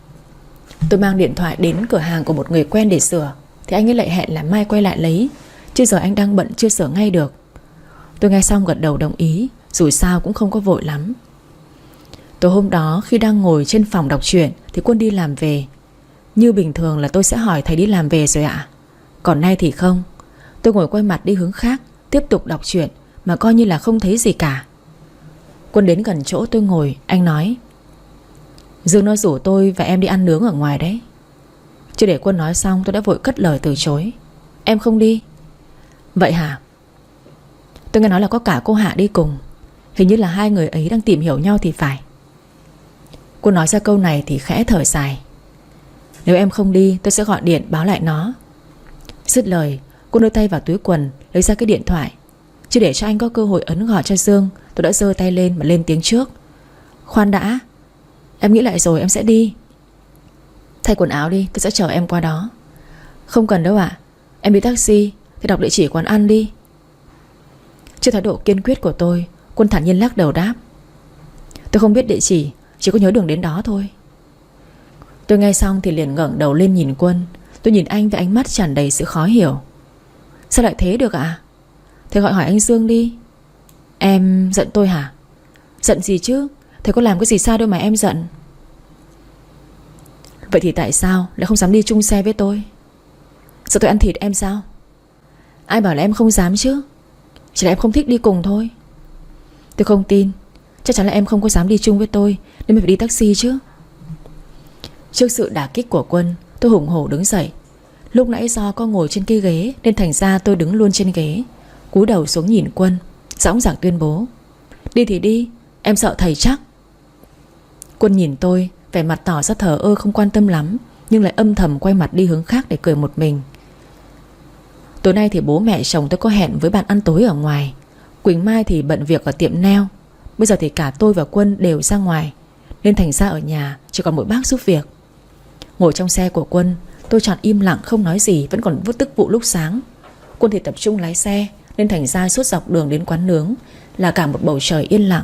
Tôi mang điện thoại đến cửa hàng của một người quen để sửa thì anh ấy lại hẹn là mai quay lại lấy, chứ chứ giờ anh đang bận chưa sửa ngay được. Tôi nghe xong gật đầu đồng ý, dù sao cũng không có vội lắm. Tối hôm đó khi đang ngồi trên phòng đọc truyện thì Quân đi làm về. Như bình thường là tôi sẽ hỏi thầy đi làm về rồi ạ, còn nay thì không. Tôi ngồi quay mặt đi hướng khác, tiếp tục đọc truyện mà coi như là không thấy gì cả. Quân đến gần chỗ tôi ngồi, anh nói: Dương nó rủ tôi và em đi ăn nướng ở ngoài đấy. Chưa để Quân nói xong tôi đã vội cất lời từ chối: Em không đi. Vậy hả? Tôi nghe nói là có cả cô Hạ đi cùng. Hình như là hai người ấy đang tìm hiểu nhau thì phải. Quân nói ra câu này thì khẽ thở dài: Nếu em không đi tôi sẽ gọi điện báo lại nó. Dứt lời, Quân đưa tay vào túi quần lấy ra cái điện thoại. Chưa để cho anh có cơ hội ấn gọi cho Dương, tôi đã giơ tay lên mà lên tiếng trước: Khoan đã, em nghĩ lại rồi em sẽ đi. Thay quần áo đi, tôi sẽ chở em qua đó. Không cần đâu ạ, em đi taxi thì đọc địa chỉ quán ăn đi. Trước thái độ kiên quyết của tôi, Quân thản nhiên lắc đầu đáp: Tôi không biết địa chỉ, chỉ có nhớ đường đến đó thôi. Tôi nghe xong thì liền ngẩng đầu lên nhìn Quân. Tôi nhìn anh với ánh mắt tràn đầy sự khó hiểu. Sao lại thế được ạ? Thầy gọi hỏi anh Dương đi. Em giận tôi hả? Giận gì chứ, thầy có làm cái gì sai đâu mà em giận. Vậy thì tại sao lại không dám đi chung xe với tôi? Sợ tôi ăn thịt em sao? Ai bảo là em không dám chứ, chỉ là em không thích đi cùng thôi. Tôi không tin, chắc chắn là em không có dám đi chung với tôi nên mới phải đi taxi chứ. Trước sự đả kích của Quân, tôi hùng hổ đứng dậy. Lúc nãy do có ngồi trên cái ghế nên thành ra tôi đứng luôn trên ghế, cúi đầu xuống nhìn Quân, dõng dạc tuyên bố: Đi thì đi, em sợ thầy chắc. Quân nhìn tôi, vẻ mặt tỏ ra thờ ơ không quan tâm lắm, nhưng lại âm thầm quay mặt đi hướng khác để cười một mình. Tối nay thì bố mẹ chồng tôi có hẹn với bạn ăn tối ở ngoài. Quỳnh Mai thì bận việc ở tiệm nail. Bây giờ thì cả tôi và Quân đều ra ngoài, nên thành ra ở nhà chỉ còn mỗi bác giúp việc. Ngồi trong xe của Quân, tôi chọn im lặng không nói gì, vẫn còn vút tức vụ lúc sáng. Quân thì tập trung lái xe, nên thành ra suốt dọc đường đến quán nướng là cả một bầu trời yên lặng.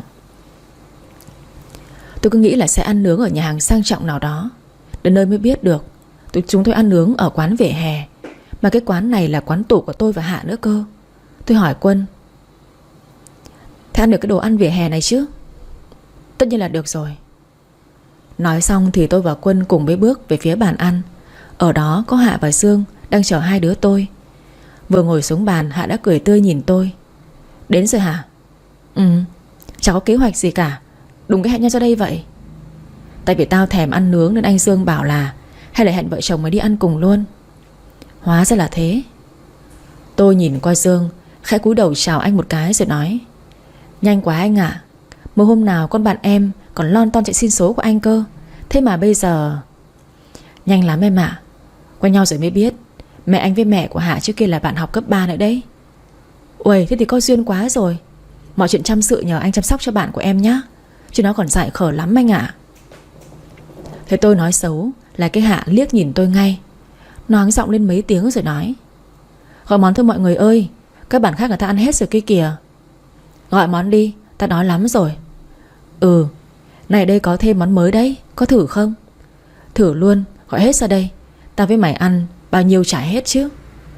Tôi cứ nghĩ là sẽ ăn nướng ở nhà hàng sang trọng nào đó, đến nơi mới biết được tụi chúng tôi ăn nướng ở quán vỉa hè. Mà cái quán này là quán tủ của tôi và Hạ nữa cơ. Tôi hỏi Quân: Thế ăn được cái đồ ăn vỉa hè này chứ? Tất nhiên là được rồi. Nói xong thì tôi và Quân cùng bế bước về phía bàn ăn. Ở đó có Hạ và Dương đang chờ hai đứa tôi. Vừa ngồi xuống bàn, Hạ đã cười tươi nhìn tôi: Đến rồi hả? Ừ, chẳng có kế hoạch gì cả, đùng cái hẹn nhau ra đây vậy. Tại vì tao thèm ăn nướng nên anh Dương bảo là hay là hẹn vợ chồng mày đi ăn cùng luôn. Hóa ra là thế. Tôi nhìn qua Dương, khẽ cúi đầu chào anh một cái rồi nói: Nhanh quá anh ạ, mới hôm nào con bạn em còn lon ton chạy xin số của anh cơ, thế mà bây giờ... Nhanh lắm em ạ. Quen nhau rồi mới biết mẹ anh với mẹ của Hạ trước kia là bạn học cấp ba nữa đấy. Uầy, thế thì có duyên quá rồi. Mọi chuyện chăm sự nhờ anh chăm sóc cho bạn của em nhá, chứ nó còn dại khờ lắm anh ạ. Thế tôi nói xấu là cái Hạ liếc nhìn tôi ngay. Nó hắng giọng lên mấy tiếng rồi nói: Gọi món thôi mọi người ơi, các bạn khác người ta ăn hết rồi kia kìa. Gọi món đi, ta nói lắm rồi. Ừ, này đây có thêm món mới đấy, có thử không? Thử luôn, gọi hết ra đây. Ta với mày ăn bao nhiêu trả hết chứ.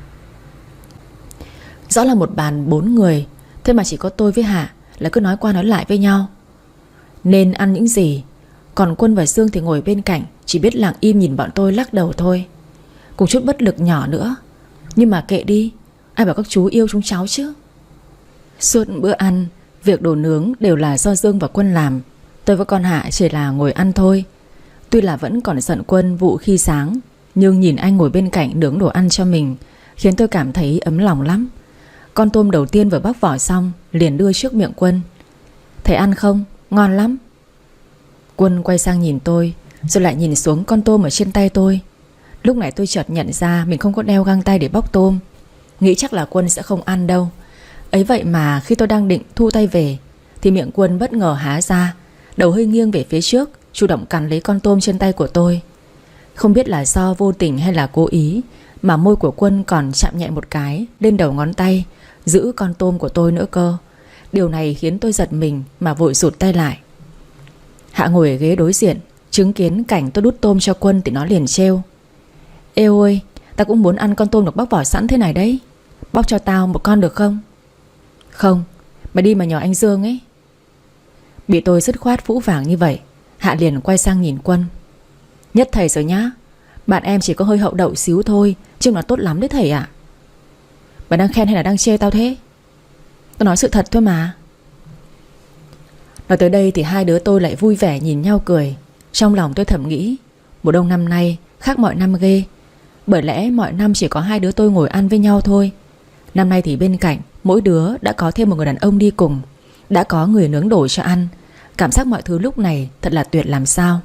Rõ là một bàn bốn người, thế mà chỉ có tôi với Hạ là cứ nói qua nói lại với nhau nên ăn những gì. Còn Quân và Dương thì ngồi bên cạnh, chỉ biết lặng im nhìn bọn tôi lắc đầu thôi, cùng chút bất lực nhỏ nữa. Nhưng mà kệ đi, ai bảo các chú yêu chúng cháu chứ. Suốt bữa ăn, việc đồ nướng đều là do Dương và Quân làm. Tôi với con Hạ chỉ là ngồi ăn thôi. Tuy là vẫn còn giận Quân vụ khi sáng, nhưng nhìn anh ngồi bên cạnh nướng đồ ăn cho mình khiến tôi cảm thấy ấm lòng lắm. Con tôm đầu tiên vừa bóc vỏ xong liền đưa trước miệng Quân: Thầy ăn không? Ngon lắm. Quân quay sang nhìn tôi, rồi lại nhìn xuống con tôm ở trên tay tôi. Lúc này tôi chợt nhận ra mình không có đeo găng tay để bóc tôm, nghĩ chắc là Quân sẽ không ăn đâu. Ấy vậy mà khi tôi đang định thu tay về thì miệng Quân bất ngờ há ra, đầu hơi nghiêng về phía trước, chủ động cắn lấy con tôm trên tay của tôi. Không biết là do vô tình hay là cố ý mà môi của Quân còn chạm nhẹ một cái lên đầu ngón tay giữ con tôm của tôi nữa cơ. Điều này khiến tôi giật mình mà vội rụt tay lại. Hạ ngồi ở ghế đối diện, chứng kiến cảnh tôi đút tôm cho Quân thì nó liền trêu: Ê ôi, ta cũng muốn ăn con tôm được bóc vỏ sẵn thế này đấy. Bóc cho tao một con được không? Không, mày đi mà nhờ anh Dương ấy. Bị tôi dứt khoát phũ phàng như vậy, Hạ liền quay sang nhìn Quân. Nhất thầy rồi nhá. Bạn em chỉ có hơi hậu đậu xíu thôi, chứ nó tốt lắm đấy thầy ạ. Mày đang khen hay là đang chê tao thế? Tao nói sự thật thôi mà. Nói tới đây thì hai đứa tôi lại vui vẻ nhìn nhau cười. Trong lòng tôi thầm nghĩ, mùa đông năm nay khác mọi năm ghê. Bởi lẽ mọi năm chỉ có hai đứa tôi ngồi ăn với nhau thôi. Năm nay thì bên cạnh mỗi đứa đã có thêm một người đàn ông đi cùng, đã có người nướng đồ cho ăn. Cảm giác mọi thứ lúc này thật là tuyệt làm sao.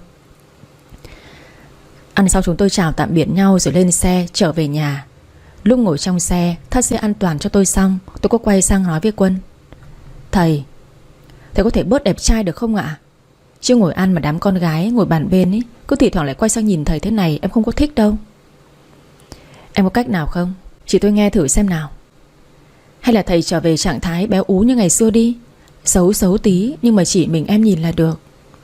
Ăn xong chúng tôi chào tạm biệt nhau rồi lên xe trở về nhà. Lúc ngồi trong xe thắt dây an toàn cho tôi xong, tôi có quay sang nói với Quân. Thầy, thầy có thể bớt đẹp trai được không ạ? Chứ ngồi ăn mà đám con gái ngồi bàn bên ấy cứ thi thoảng lại quay sang nhìn thầy thế này, em không có thích đâu. Em có cách nào không? Chỉ tôi nghe thử xem nào. Hay là thầy trở về trạng thái béo ú như ngày xưa đi, xấu xấu tí nhưng mà chỉ mình em nhìn là được.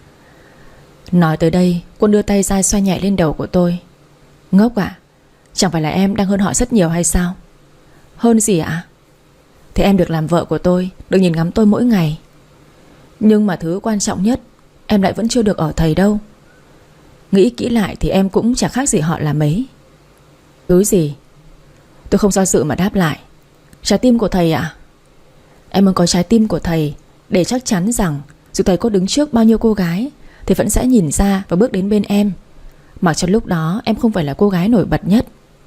Nói tới đây, Quân đưa tay ra xoa nhẹ lên đầu của tôi. Ngốc ạ, chẳng phải là em đang hơn họ rất nhiều hay sao? Hơn gì ạ? Thì em được làm vợ của tôi, được nhìn ngắm tôi mỗi ngày. Nhưng mà thứ quan trọng nhất, em lại vẫn chưa được ở thầy đâu. Nghĩ kỹ lại thì em cũng chẳng khác gì họ là mấy. Thứ gì? Tôi không do dự mà đáp lại. Trái tim của thầy ạ. Em muốn có trái tim của thầy để chắc chắn rằng dù thầy có đứng trước bao nhiêu cô gái thì vẫn sẽ nhìn ra và bước đến bên em, mặc cho lúc đó em không phải là cô gái nổi bật nhất.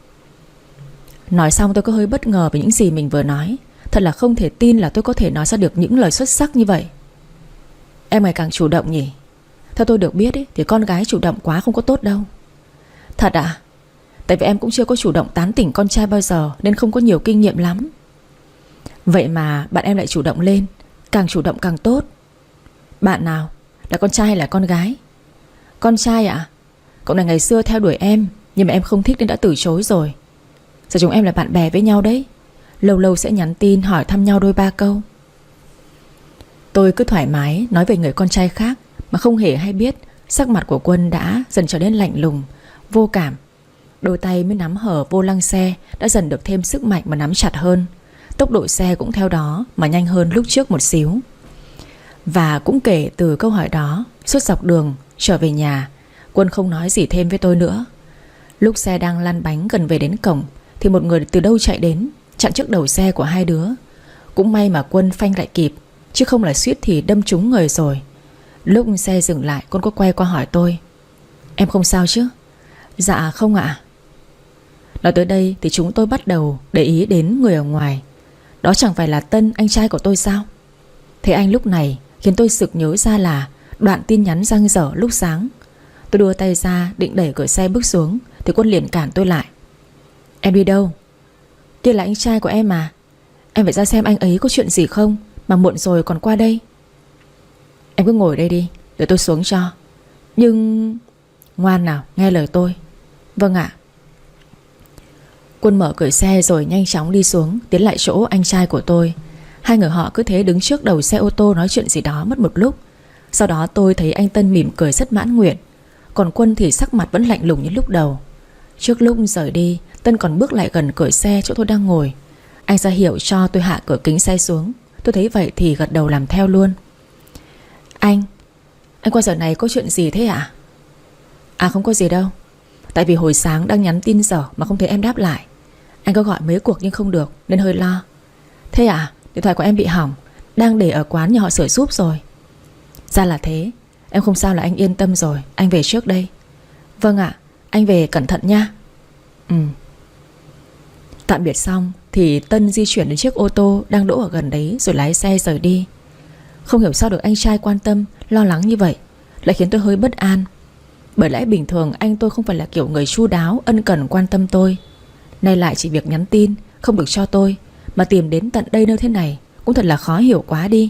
Nói xong tôi có hơi bất ngờ về những gì mình vừa nói. Thật là không thể tin là tôi có thể nói ra được những lời xuất sắc như vậy. Em ngày càng chủ động nhỉ? Theo tôi được biết ấy, thì con gái chủ động quá không có tốt đâu. Thật ạ? Tại vì em cũng chưa có chủ động tán tỉnh con trai bao giờ, nên không có nhiều kinh nghiệm lắm. Vậy mà bạn em lại chủ động lên. Càng chủ động càng tốt. Bạn nào? Là con trai hay là con gái? Con trai ạ? Cậu này ngày xưa theo đuổi em, nhưng mà em không thích nên đã từ chối rồi. Giờ chúng em là bạn bè với nhau đấy. Lâu lâu sẽ nhắn tin hỏi thăm nhau đôi ba câu. Tôi cứ thoải mái nói về người con trai khác, mà không hề hay biết sắc mặt của Quân đã dần trở nên lạnh lùng, vô cảm. Đôi tay mới nắm hở vô lăng xe đã dần được thêm sức mạnh mà nắm chặt hơn. Tốc độ xe cũng theo đó mà nhanh hơn lúc trước một xíu. Và cũng kể từ câu hỏi đó, suốt dọc đường trở về nhà, Quân không nói gì thêm với tôi nữa. Lúc xe đang lăn bánh gần về đến cổng thì một người từ đâu chạy đến, chặn trước đầu xe của hai đứa. Cũng may mà Quân phanh lại kịp, chứ không là suýt thì đâm trúng người rồi. Lúc xe dừng lại, Quân có quay qua hỏi tôi. Em không sao chứ? Dạ không ạ. Nói tới đây thì chúng tôi bắt đầu để ý đến người ở ngoài. Đó chẳng phải là Tân, anh trai của tôi sao? Thế anh lúc này khiến tôi sực nhớ ra là đoạn tin nhắn dang dở lúc sáng. Tôi đưa tay ra định đẩy cửa xe bước xuống thì Quân liền cản tôi lại. Em đi đâu? Kia là anh trai của em mà. Em phải ra xem anh ấy có chuyện gì không, mà muộn rồi còn qua đây. Em cứ ngồi đây đi, để tôi xuống cho. Nhưng... Ngoan nào, nghe lời tôi. Vâng ạ. Quân mở cửa xe rồi nhanh chóng đi xuống, tiến lại chỗ anh trai của tôi. Hai người họ cứ thế đứng trước đầu xe ô tô nói chuyện gì đó mất một lúc. Sau đó tôi thấy anh Tân mỉm cười rất mãn nguyện, còn Quân thì sắc mặt vẫn lạnh lùng như lúc đầu. Trước lúc rời đi, Tân còn bước lại gần cửa xe chỗ tôi đang ngồi. Anh ra hiệu cho tôi hạ cửa kính xe xuống. Tôi thấy vậy thì gật đầu làm theo luôn. Anh Anh qua giờ này có chuyện gì thế ạ? À không có gì đâu. Tại vì hồi sáng đang nhắn tin dở mà không thấy em đáp lại. Anh có gọi mấy cuộc nhưng không được nên hơi lo. Thế à? Điện thoại của em bị hỏng, đang để ở quán nhờ họ sửa giúp rồi. Ra là thế. Em không sao là anh yên tâm rồi. Anh về trước đây. Vâng ạ. Anh về cẩn thận nha. Ừ. Tạm biệt xong thì Tân di chuyển đến chiếc ô tô đang đỗ ở gần đấy rồi lái xe rời đi. Không hiểu sao được anh trai quan tâm, lo lắng như vậy lại khiến tôi hơi bất an. Bởi lẽ bình thường anh tôi không phải là kiểu người chu đáo, ân cần quan tâm tôi. Nay lại chỉ việc nhắn tin không được cho tôi mà tìm đến tận đây nơi thế này, cũng thật là khó hiểu quá đi.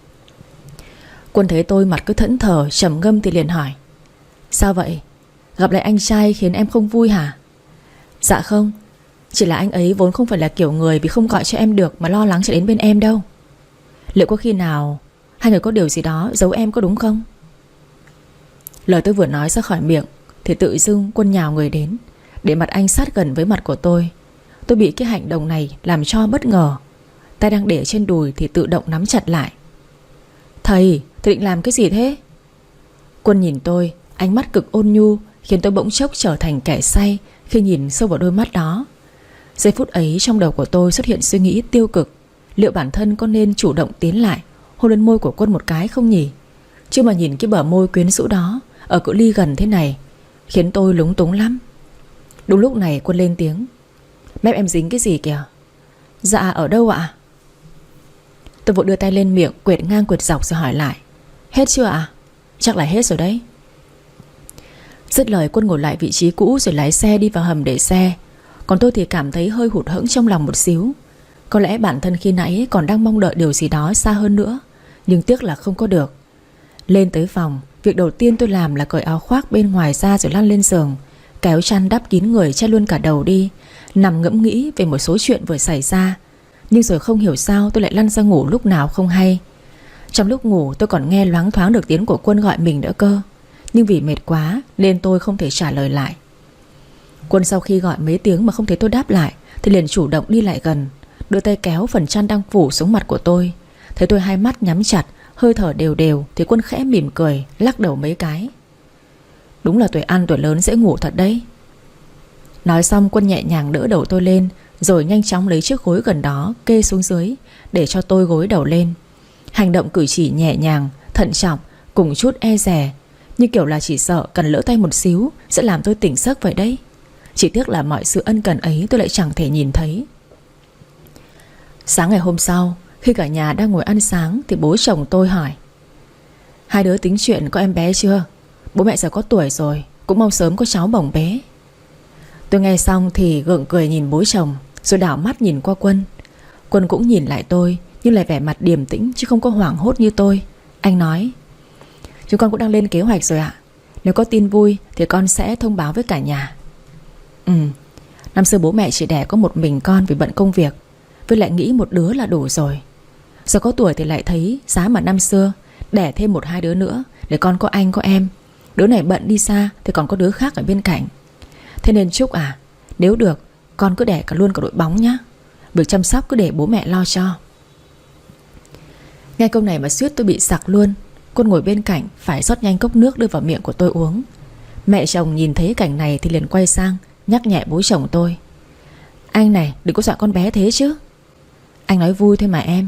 Quân thấy tôi mặt cứ thẫn thờ trầm ngâm thì liền hỏi. Sao vậy? Gặp lại anh trai khiến em không vui hả? Dạ không, chỉ là anh ấy vốn không phải là kiểu người vì không gọi cho em được mà lo lắng chạy đến bên em đâu. Liệu có khi nào hai người có điều gì đó giấu em có đúng không? Lời tôi vừa nói ra khỏi miệng thì tự dưng Quân nhào người đến, để mặt anh sát gần với mặt của tôi. Tôi bị cái hành động này làm cho bất ngờ. Tay đang để trên đùi thì tự động nắm chặt lại. Thầy, thầy định làm cái gì thế? Quân nhìn tôi, ánh mắt cực ôn nhu, khiến tôi bỗng chốc trở thành kẻ say khi nhìn sâu vào đôi mắt đó. Giây phút ấy trong đầu của tôi xuất hiện suy nghĩ tiêu cực. Liệu bản thân có nên chủ động tiến lại hôn lên môi của Quân một cái không nhỉ? Chứ mà nhìn cái bờ môi quyến rũ đó ở cự ly gần thế này khiến tôi lúng túng lắm. Đúng lúc này Quân lên tiếng. Mép em dính cái gì kìa? Dạ ở đâu ạ? Tôi vội đưa tay lên miệng, quệt ngang quệt dọc rồi hỏi lại. Hết chưa ạ? Chắc là hết rồi đấy. Dứt lời Quân ngồi lại vị trí cũ rồi lái xe đi vào hầm để xe. Còn tôi thì cảm thấy hơi hụt hẫng trong lòng một xíu. Có lẽ bản thân khi nãy còn đang mong đợi điều gì đó xa hơn nữa, nhưng tiếc là không có được. Lên tới phòng, việc đầu tiên tôi làm là cởi áo khoác bên ngoài ra rồi lăn lên giường, kéo chăn đắp kín người che luôn cả đầu đi, nằm ngẫm nghĩ về một số chuyện vừa xảy ra. Nhưng rồi không hiểu sao tôi lại lăn ra ngủ lúc nào không hay. Trong lúc ngủ tôi còn nghe loáng thoáng được tiếng của Quân gọi mình nữa cơ. Nhưng vì mệt quá nên tôi không thể trả lời lại. Quân sau khi gọi mấy tiếng mà không thấy tôi đáp lại thì liền chủ động đi lại gần, đưa tay kéo phần chăn đang phủ xuống mặt của tôi. Thấy tôi hai mắt nhắm chặt, hơi thở đều đều thì Quân khẽ mỉm cười, lắc đầu mấy cái. Đúng là tuổi ăn tuổi lớn dễ ngủ thật đấy. Nói xong Quân nhẹ nhàng đỡ đầu tôi lên, rồi nhanh chóng lấy chiếc gối gần đó kê xuống dưới để cho tôi gối đầu lên. Hành động cử chỉ nhẹ nhàng, thận trọng, cùng chút e dè, như kiểu là chỉ sợ cần lỡ tay một xíu sẽ làm tôi tỉnh giấc vậy đấy. Chỉ tiếc là mọi sự ân cần ấy tôi lại chẳng thể nhìn thấy. Sáng ngày hôm sau, khi cả nhà đang ngồi ăn sáng thì bố chồng tôi hỏi. Hai đứa tính chuyện có em bé chưa? Bố mẹ giờ có tuổi rồi, cũng mong sớm có cháu bồng bé. Tôi nghe xong thì gượng cười nhìn bố chồng, rồi đảo mắt nhìn qua Quân. Quân cũng nhìn lại tôi, nhưng lại vẻ mặt điềm tĩnh chứ không có hoảng hốt như tôi. Anh nói. Chúng con cũng đang lên kế hoạch rồi ạ. Nếu có tin vui thì con sẽ thông báo với cả nhà. Ừ, năm xưa bố mẹ chỉ đẻ có một mình con vì bận công việc, với lại nghĩ một đứa là đủ rồi. Giờ có tuổi thì lại thấy giá mà năm xưa đẻ thêm một hai đứa nữa để con có anh có em. Đứa này bận đi xa thì còn có đứa khác ở bên cạnh. Thế nên Trúc à, nếu được con cứ đẻ cả luôn cả đội bóng nhá. Việc chăm sóc cứ để bố mẹ lo cho. Nghe câu này mà suýt tôi bị sặc luôn. Quân ngồi bên cạnh phải rót nhanh cốc nước đưa vào miệng của tôi uống. Mẹ chồng nhìn thấy cảnh này thì liền quay sang nhắc nhẹ bố chồng tôi. Anh này đừng có dọa con bé thế chứ. Anh nói vui thôi mà em.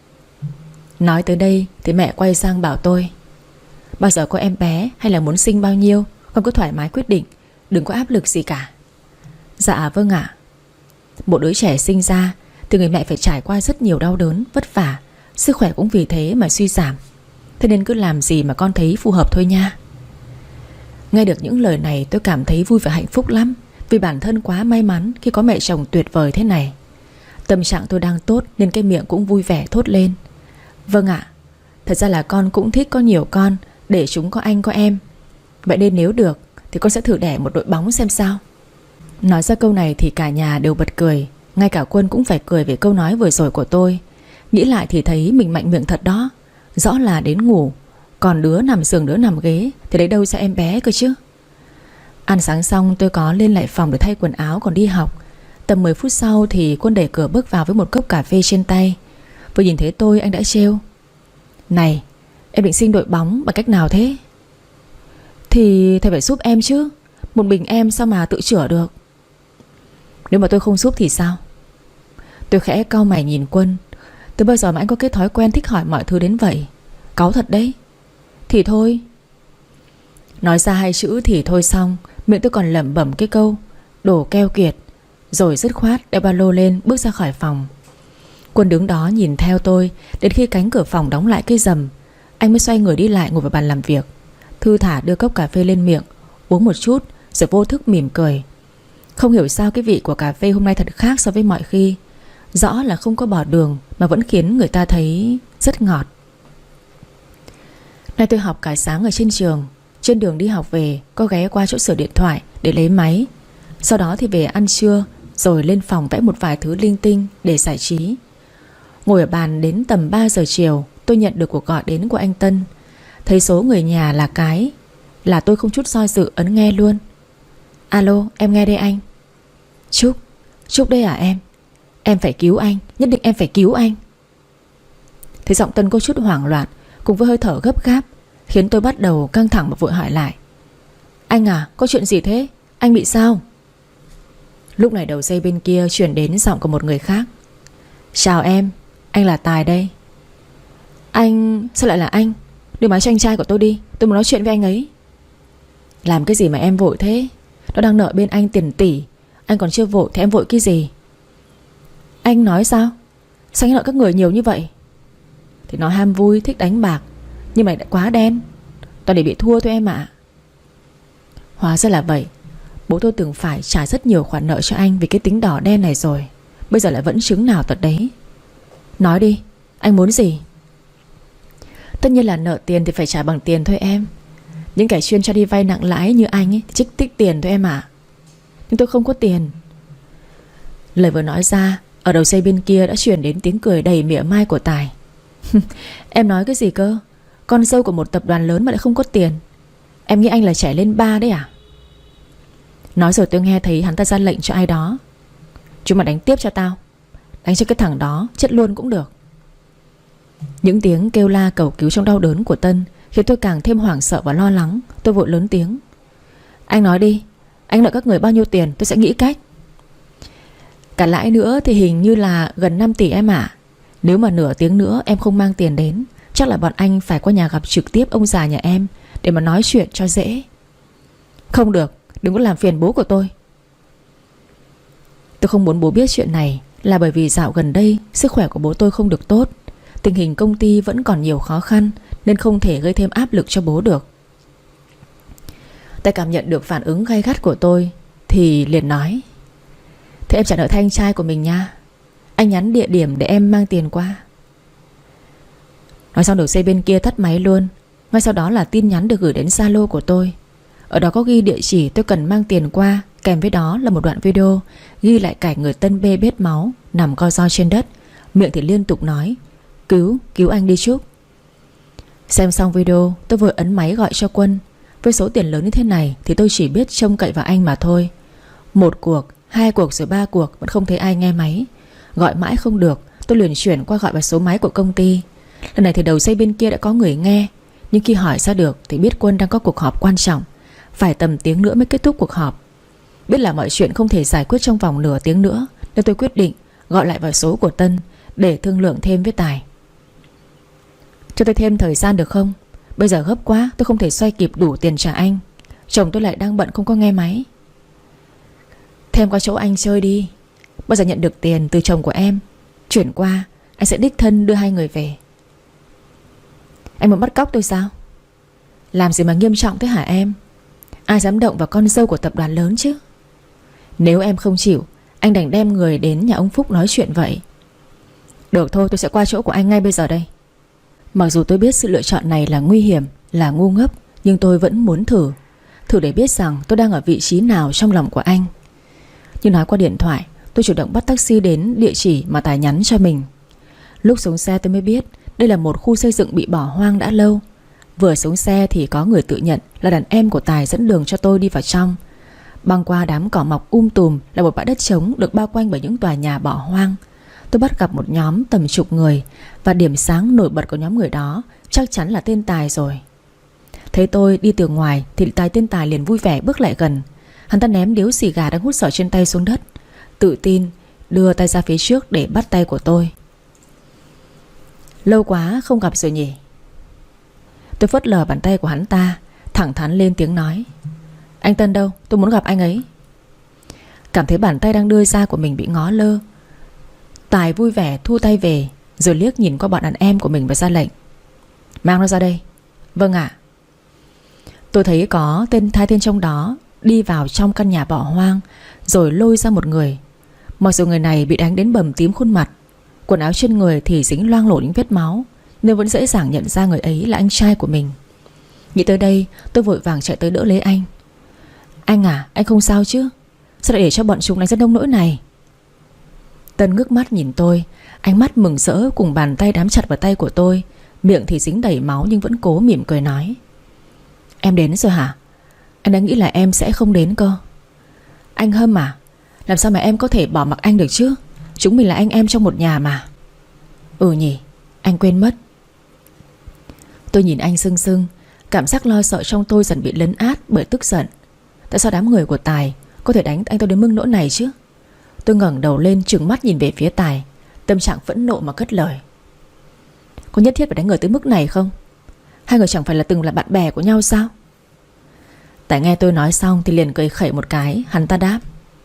Nói tới đây thì mẹ quay sang bảo tôi. Bao giờ có em bé hay là muốn sinh bao nhiêu con cứ thoải mái quyết định, đừng có áp lực gì cả. Dạ vâng ạ. Một đứa trẻ sinh ra thì người mẹ phải trải qua rất nhiều đau đớn, vất vả, sức khỏe cũng vì thế mà suy giảm. Thế nên cứ làm gì mà con thấy phù hợp thôi nha. Nghe được những lời này tôi cảm thấy vui và hạnh phúc lắm, vì bản thân quá may mắn khi có mẹ chồng tuyệt vời thế này. Tâm trạng tôi đang tốt nên cái miệng cũng vui vẻ thốt lên. Vâng ạ. Thật ra là con cũng thích có nhiều con để chúng có anh có em. Vậy nên nếu được thì con sẽ thử đẻ một đội bóng xem sao. Nói ra câu này thì cả nhà đều bật cười. Ngay cả Quân cũng phải cười về câu nói vừa rồi của tôi. Nghĩ lại thì thấy mình mạnh miệng thật đó. Rõ là đến ngủ, còn đứa nằm giường đứa nằm ghế thì đấy đâu ra em bé cơ chứ. Ăn sáng xong tôi có lên lại phòng để thay quần áo còn đi học. Tầm mười phút sau thì Quân đẩy cửa bước vào với một cốc cà phê trên tay. Vừa nhìn thấy tôi anh đã trêu. Này, em định sinh đội bóng bằng cách nào thế? Thì thầy phải giúp em chứ. Một mình em sao mà tự chữa được. Nếu mà tôi không giúp thì sao? Tôi khẽ cau mày nhìn Quân. Từ bao giờ mà anh có cái thói quen thích hỏi mọi thứ đến vậy? Cáu thật đấy. Thì thôi. Nói ra hai chữ thì thôi xong, miệng tôi còn lẩm bẩm cái câu đồ keo kiệt. Rồi dứt khoát đeo ba lô lên bước ra khỏi phòng. Quân đứng đó nhìn theo tôi đến khi cánh cửa phòng đóng lại cái rầm. Anh mới xoay người đi lại ngồi vào bàn làm việc, thư thả đưa cốc cà phê lên miệng, uống một chút rồi vô thức mỉm cười. Không hiểu sao cái vị của cà phê hôm nay thật khác so với mọi khi. Rõ là không có bỏ đường mà vẫn khiến người ta thấy rất ngọt. Nay tôi học cả sáng ở trên trường. Trên đường đi học về có ghé qua chỗ sửa điện thoại để lấy máy. Sau đó thì về ăn trưa, rồi lên phòng vẽ một vài thứ linh tinh để giải trí. Ngồi ở bàn đến tầm ba giờ chiều, tôi nhận được cuộc gọi đến của anh Tân. Thấy số người nhà là cái là tôi không chút do dự ấn nghe luôn. Alo, em nghe đây anh. Trúc, Trúc đây à em? Em phải cứu anh, nhất định em phải cứu anh. Thấy giọng Tân có chút hoảng loạn cùng với hơi thở gấp gáp, khiến tôi bắt đầu căng thẳng và vội hỏi lại: Anh à, có chuyện gì thế? Anh bị sao? Lúc này đầu dây bên kia chuyển đến giọng của một người khác: Chào em, anh là Tài đây. Anh... sao lại là anh? Đưa máy cho anh trai của tôi đi, tôi muốn nói chuyện với anh ấy. Làm cái gì mà em vội thế? Nó đang nợ bên anh tiền tỷ, anh còn chưa vội thì em vội cái gì? Anh nói sao? Sao anh nợ các người nhiều như vậy? Thì nó ham vui, thích đánh bạc, nhưng mà lại quá đen, toàn để bị thua thôi em ạ. Hóa ra là vậy. Bố tôi từng phải trả rất nhiều khoản nợ cho anh vì cái tính đỏ đen này rồi, bây giờ lại vẫn chứng nào tật đấy. Nói đi, anh muốn gì? Tất nhiên là nợ tiền thì phải trả bằng tiền thôi em. Những kẻ chuyên cho đi vay nặng lãi như anh ấy thì trích tích tiền thôi em ạ. Nhưng tôi không có tiền. Lời vừa nói ra, ở đầu dây bên kia đã chuyển đến tiếng cười đầy mỉa mai của Tài. Em nói cái gì cơ? Con dâu của một tập đoàn lớn mà lại không có tiền? Em nghĩ anh là trẻ lên ba đấy à? Nói rồi tôi nghe thấy hắn ta ra lệnh cho ai đó: Chúng mà đánh tiếp cho tao. Đánh cho cái thằng đó chết luôn cũng được. Những tiếng kêu la cầu cứu trong đau đớn của Tân khiến tôi càng thêm hoảng sợ và lo lắng. Tôi vội lớn tiếng: Anh nói đi, anh nợ các người bao nhiêu tiền, tôi sẽ nghĩ cách. Cả lãi nữa thì hình như là gần năm tỷ em ạ. Nếu mà nửa tiếng nữa em không mang tiền đến, chắc là bọn anh phải qua nhà gặp trực tiếp ông già nhà em để mà nói chuyện cho dễ. Không được, đừng có làm phiền bố của tôi. Tôi không muốn bố biết chuyện này là bởi vì dạo gần đây sức khỏe của bố tôi không được tốt. Tình hình công ty vẫn còn nhiều khó khăn nên không thể gây thêm áp lực cho bố được. Tài cảm nhận được phản ứng gay gắt của tôi thì liền nói: Thế em trả nợ thay anh trai của mình nha. Anh nhắn địa điểm để em mang tiền qua. Nói xong đầu dây bên kia tắt máy luôn. Ngay sau đó là tin nhắn được gửi đến Zalo của tôi. Ở đó có ghi địa chỉ tôi cần mang tiền qua, kèm với đó là một đoạn video ghi lại cảnh người Tân bê bết máu nằm co ro trên đất, miệng thì liên tục nói: Cứu, cứu anh đi Trúc. Xem xong video, tôi vừa ấn máy gọi cho Quân. Với số tiền lớn như thế này thì tôi chỉ biết trông cậy vào anh mà thôi. Một cuộc, hai cuộc rồi ba cuộc vẫn không thấy ai nghe máy. Gọi mãi không được, tôi liền chuyển qua gọi vào số máy của công ty. Lần này thì đầu dây bên kia đã có người nghe, nhưng khi hỏi ra được thì biết Quân đang có cuộc họp quan trọng, phải tầm tiếng nữa mới kết thúc cuộc họp. Biết là mọi chuyện không thể giải quyết trong vòng nửa tiếng nữa, nên tôi quyết định gọi lại vào số của Tân để thương lượng thêm với Tài. Cho tôi thêm thời gian được không? Bây giờ gấp quá, tôi không thể xoay kịp đủ tiền trả anh. Chồng tôi lại đang bận không có nghe máy. Thêm qua chỗ anh chơi đi. Bao giờ nhận được tiền từ chồng của em chuyển qua, anh sẽ đích thân đưa hai người về. Anh muốn bắt cóc tôi sao? Làm gì mà nghiêm trọng thế hả em? Ai dám động vào con dâu của tập đoàn lớn chứ? Nếu em không chịu, anh đành đem người đến nhà ông Phúc nói chuyện vậy. Được thôi, tôi sẽ qua chỗ của anh ngay bây giờ đây. Mặc dù tôi biết sự lựa chọn này là nguy hiểm, là ngu ngốc, nhưng tôi vẫn muốn thử. Thử để biết rằng tôi đang ở vị trí nào trong lòng của anh. Nhưng nói qua điện thoại, tôi chủ động bắt taxi đến địa chỉ mà Tài nhắn cho mình. Lúc xuống xe tôi mới biết đây là một khu xây dựng bị bỏ hoang đã lâu. Vừa xuống xe thì có người tự nhận là đàn em của Tài dẫn đường cho tôi đi vào trong. Băng qua đám cỏ mọc um tùm là một bãi đất trống được bao quanh bởi những tòa nhà bỏ hoang. Tôi bắt gặp một nhóm tầm chục người, và điểm sáng nổi bật của nhóm người đó chắc chắn là tên Tài rồi. Thấy tôi đi từ ngoài thì Tài tên Tài liền vui vẻ bước lại gần. Hắn ta ném điếu xì gà đang hút sỏi trên tay xuống đất, tự tin đưa tay ra phía trước để bắt tay của tôi. Lâu quá không gặp rồi nhỉ? Tôi phớt lờ bàn tay của hắn ta, thẳng thắn lên tiếng nói: Anh Tân đâu? Tôi muốn gặp anh ấy. Cảm thấy bàn tay đang đưa ra của mình bị ngó lơ, Tài vui vẻ thu tay về, rồi liếc nhìn qua bọn đàn em của mình và ra lệnh: Mang nó ra đây. Vâng ạ. Tôi thấy có tên hai tên trong đó đi vào trong căn nhà bỏ hoang, rồi lôi ra một người. Mặc dù người này bị đánh đến bầm tím khuôn mặt, quần áo trên người thì dính loang lổ những vết máu, nhưng vẫn dễ dàng nhận ra người ấy là anh trai của mình. Nghĩ tới đây, tôi vội vàng chạy tới đỡ lấy anh. Anh à, anh không sao chứ? Sao lại để cho bọn chúng đánh rất đông nỗi này? Tân ngước mắt nhìn tôi, ánh mắt mừng rỡ cùng bàn tay đám chặt vào tay của tôi, miệng thì dính đầy máu nhưng vẫn cố mỉm cười nói: Em đến rồi hả? Anh đã nghĩ là em sẽ không đến cơ. Anh Hâm à, Làm sao mà em có thể bỏ mặc anh được chứ? Chúng mình là anh em trong một nhà mà. Ừ nhỉ, anh quên mất. Tôi nhìn anh sưng sưng. Cảm giác lo sợ trong tôi dần bị lấn át bởi tức giận. Tại sao đám người của Tài có thể đánh anh tôi đến mức nỗi này chứ? Tôi ngẩng đầu lên trừng mắt nhìn về phía Tài, tâm trạng phẫn nộ mà cất lời. Có nhất thiết phải đánh người tới mức này không? Hai người chẳng phải là từng là bạn bè của nhau sao? Tài nghe tôi nói xong thì liền cười khẩy một cái. Hắn ta đáp: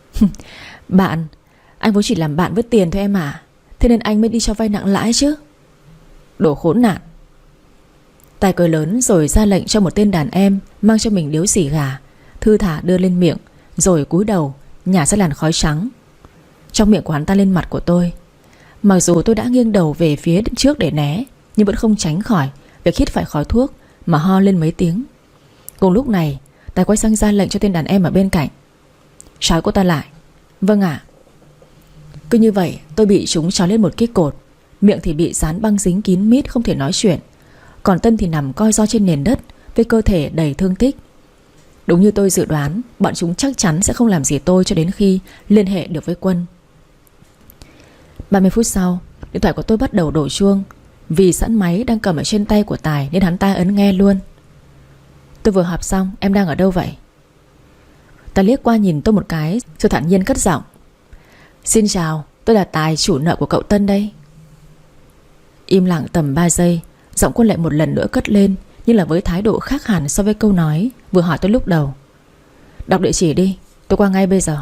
Bạn, anh vốn chỉ làm bạn với tiền thôi em à. Thế nên anh mới đi cho vay nặng lãi chứ. Đồ khốn nạn. Tài cười lớn rồi ra lệnh cho một tên đàn em mang cho mình điếu xì gà, thư thả đưa lên miệng, rồi cúi đầu nhả ra làn khói trắng. Trong miệng của hắn ta lên mặt của tôi. Mặc dù tôi đã nghiêng đầu về phía trước để né, nhưng vẫn không tránh khỏi việc hít phải khói thuốc mà ho lên mấy tiếng. Cùng lúc này, Tài quay sang ra lệnh cho tên đàn em ở bên cạnh: Trói cô ta lại. Vâng ạ. Cứ như vậy tôi bị chúng trói lên một cái cột, miệng thì bị dán băng dính kín mít không thể nói chuyện. Còn Tân thì nằm coi ro trên nền đất với cơ thể đầy thương tích. Đúng như tôi dự đoán, bọn chúng chắc chắn sẽ không làm gì tôi cho đến khi liên hệ được với Quân. Ba mươi phút sau, điện thoại của tôi bắt đầu đổ chuông. Vì sẵn máy đang cầm ở trên tay của Tài nên hắn ta ấn nghe luôn. Tôi vừa họp xong, em đang ở đâu vậy? Tài liếc qua nhìn tôi một cái rồi thản nhiên cất giọng: Xin chào, tôi là Tài, chủ nợ của cậu Tân đây. Im lặng tầm ba giây, giọng Quân lại một lần nữa cất lên, nhưng là với thái độ khác hẳn so với câu nói vừa hỏi tôi lúc đầu. Đọc địa chỉ đi, tôi qua ngay bây giờ.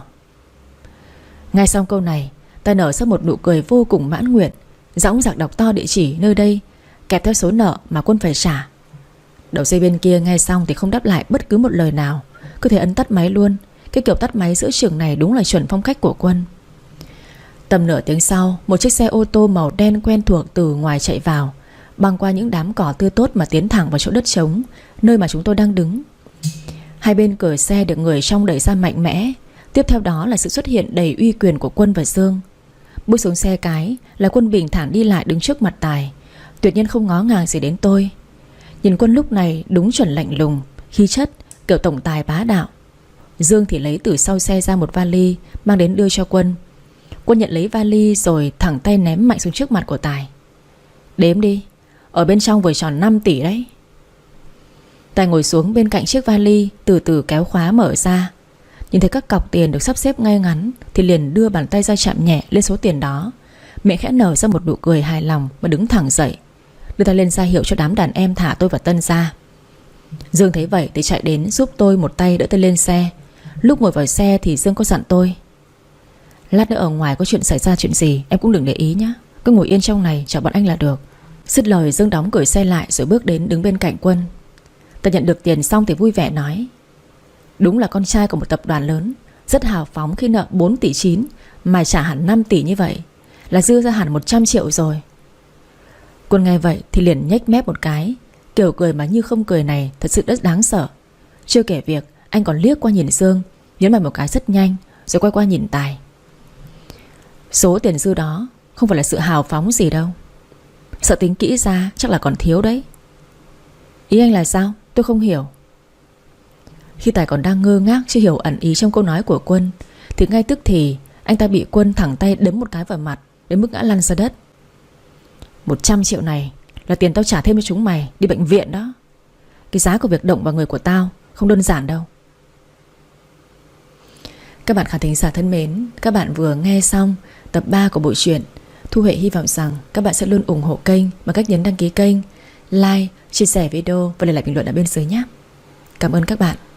Ngay xong câu này, Tài nở ra một nụ cười vô cùng mãn nguyện, dõng dạc đọc to địa chỉ nơi đây, kèm theo số nợ mà Quân phải trả. Đầu dây bên kia nghe xong thì không đáp lại bất cứ một lời nào, cứ thế ấn tắt máy luôn. Cái kiểu tắt máy giữa trường này đúng là chuẩn phong cách của Quân. Tầm nửa tiếng sau, một chiếc xe ô tô màu đen quen thuộc từ ngoài chạy vào, băng qua những đám cỏ tươi tốt mà tiến thẳng vào chỗ đất trống, nơi mà chúng tôi đang đứng. Hai bên cửa xe được người trong đẩy ra mạnh mẽ. Tiếp theo đó là sự xuất hiện đầy uy quyền của Quân và Dương. Bước xuống xe cái là Quân bình thản đi lại đứng trước mặt Tài, tuyệt nhiên không ngó ngàng gì đến tôi. Nhìn Quân lúc này đúng chuẩn lạnh lùng, khí chất kiểu tổng tài bá đạo. Dương thì lấy từ sau xe ra một vali mang đến đưa cho Quân. Quân nhận lấy vali rồi thẳng tay ném mạnh xuống trước mặt của Tài. Đếm đi, ở bên trong vừa tròn năm tỷ đấy. Tài ngồi xuống bên cạnh chiếc vali, từ từ kéo khóa mở ra. Nhìn thấy các cọc tiền được sắp xếp ngay ngắn thì liền đưa bàn tay ra chạm nhẹ lên số tiền đó, miệng khẽ nở ra một nụ cười hài lòng và đứng thẳng dậy, đưa tay lên ra hiệu cho đám đàn em thả tôi và Tân ra. Dương thấy vậy thì chạy đến giúp tôi một tay đỡ tôi lên xe. Lúc ngồi vào xe thì Dương có dặn tôi: Lát nữa ở ngoài có chuyện xảy ra chuyện gì em cũng đừng để ý nhé, cứ ngồi yên trong này chờ bọn anh là được. Dứt lời Dương đóng cửa xe lại rồi bước đến đứng bên cạnh Quân. Ta nhận được tiền xong thì vui vẻ nói: Đúng là con trai của một tập đoàn lớn, rất hào phóng khi nợ bốn tỷ chín mà trả hẳn năm tỷ như vậy, là dư ra hẳn một trăm triệu rồi. Quân nghe vậy thì liền nhếch mép một cái, kiểu cười mà như không cười này thật sự rất đáng sợ. Chưa kể việc anh còn liếc qua nhìn Dương, nhấn mạnh một cái rất nhanh, rồi quay qua nhìn Tài. Số tiền dư đó không phải là sự hào phóng gì đâu, sợ tính kỹ ra chắc là còn thiếu đấy. Ý anh là sao? Tôi không hiểu. Khi Tài còn đang ngơ ngác chưa hiểu ẩn ý trong câu nói của Quân thì ngay tức thì anh ta bị Quân thẳng tay đấm một cái vào mặt đến mức ngã lăn ra đất. Một trăm triệu này là tiền tao trả thêm cho chúng mày đi bệnh viện đó. Cái giá của việc động vào người của tao không đơn giản đâu. Các bạn khán thính giả thân mến, các bạn vừa nghe xong tập ba của bộ truyện. Thu Huệ hy vọng rằng các bạn sẽ luôn ủng hộ kênh bằng cách nhấn đăng ký kênh, like, chia sẻ video và để lại bình luận ở bên dưới nhé. Cảm ơn các bạn.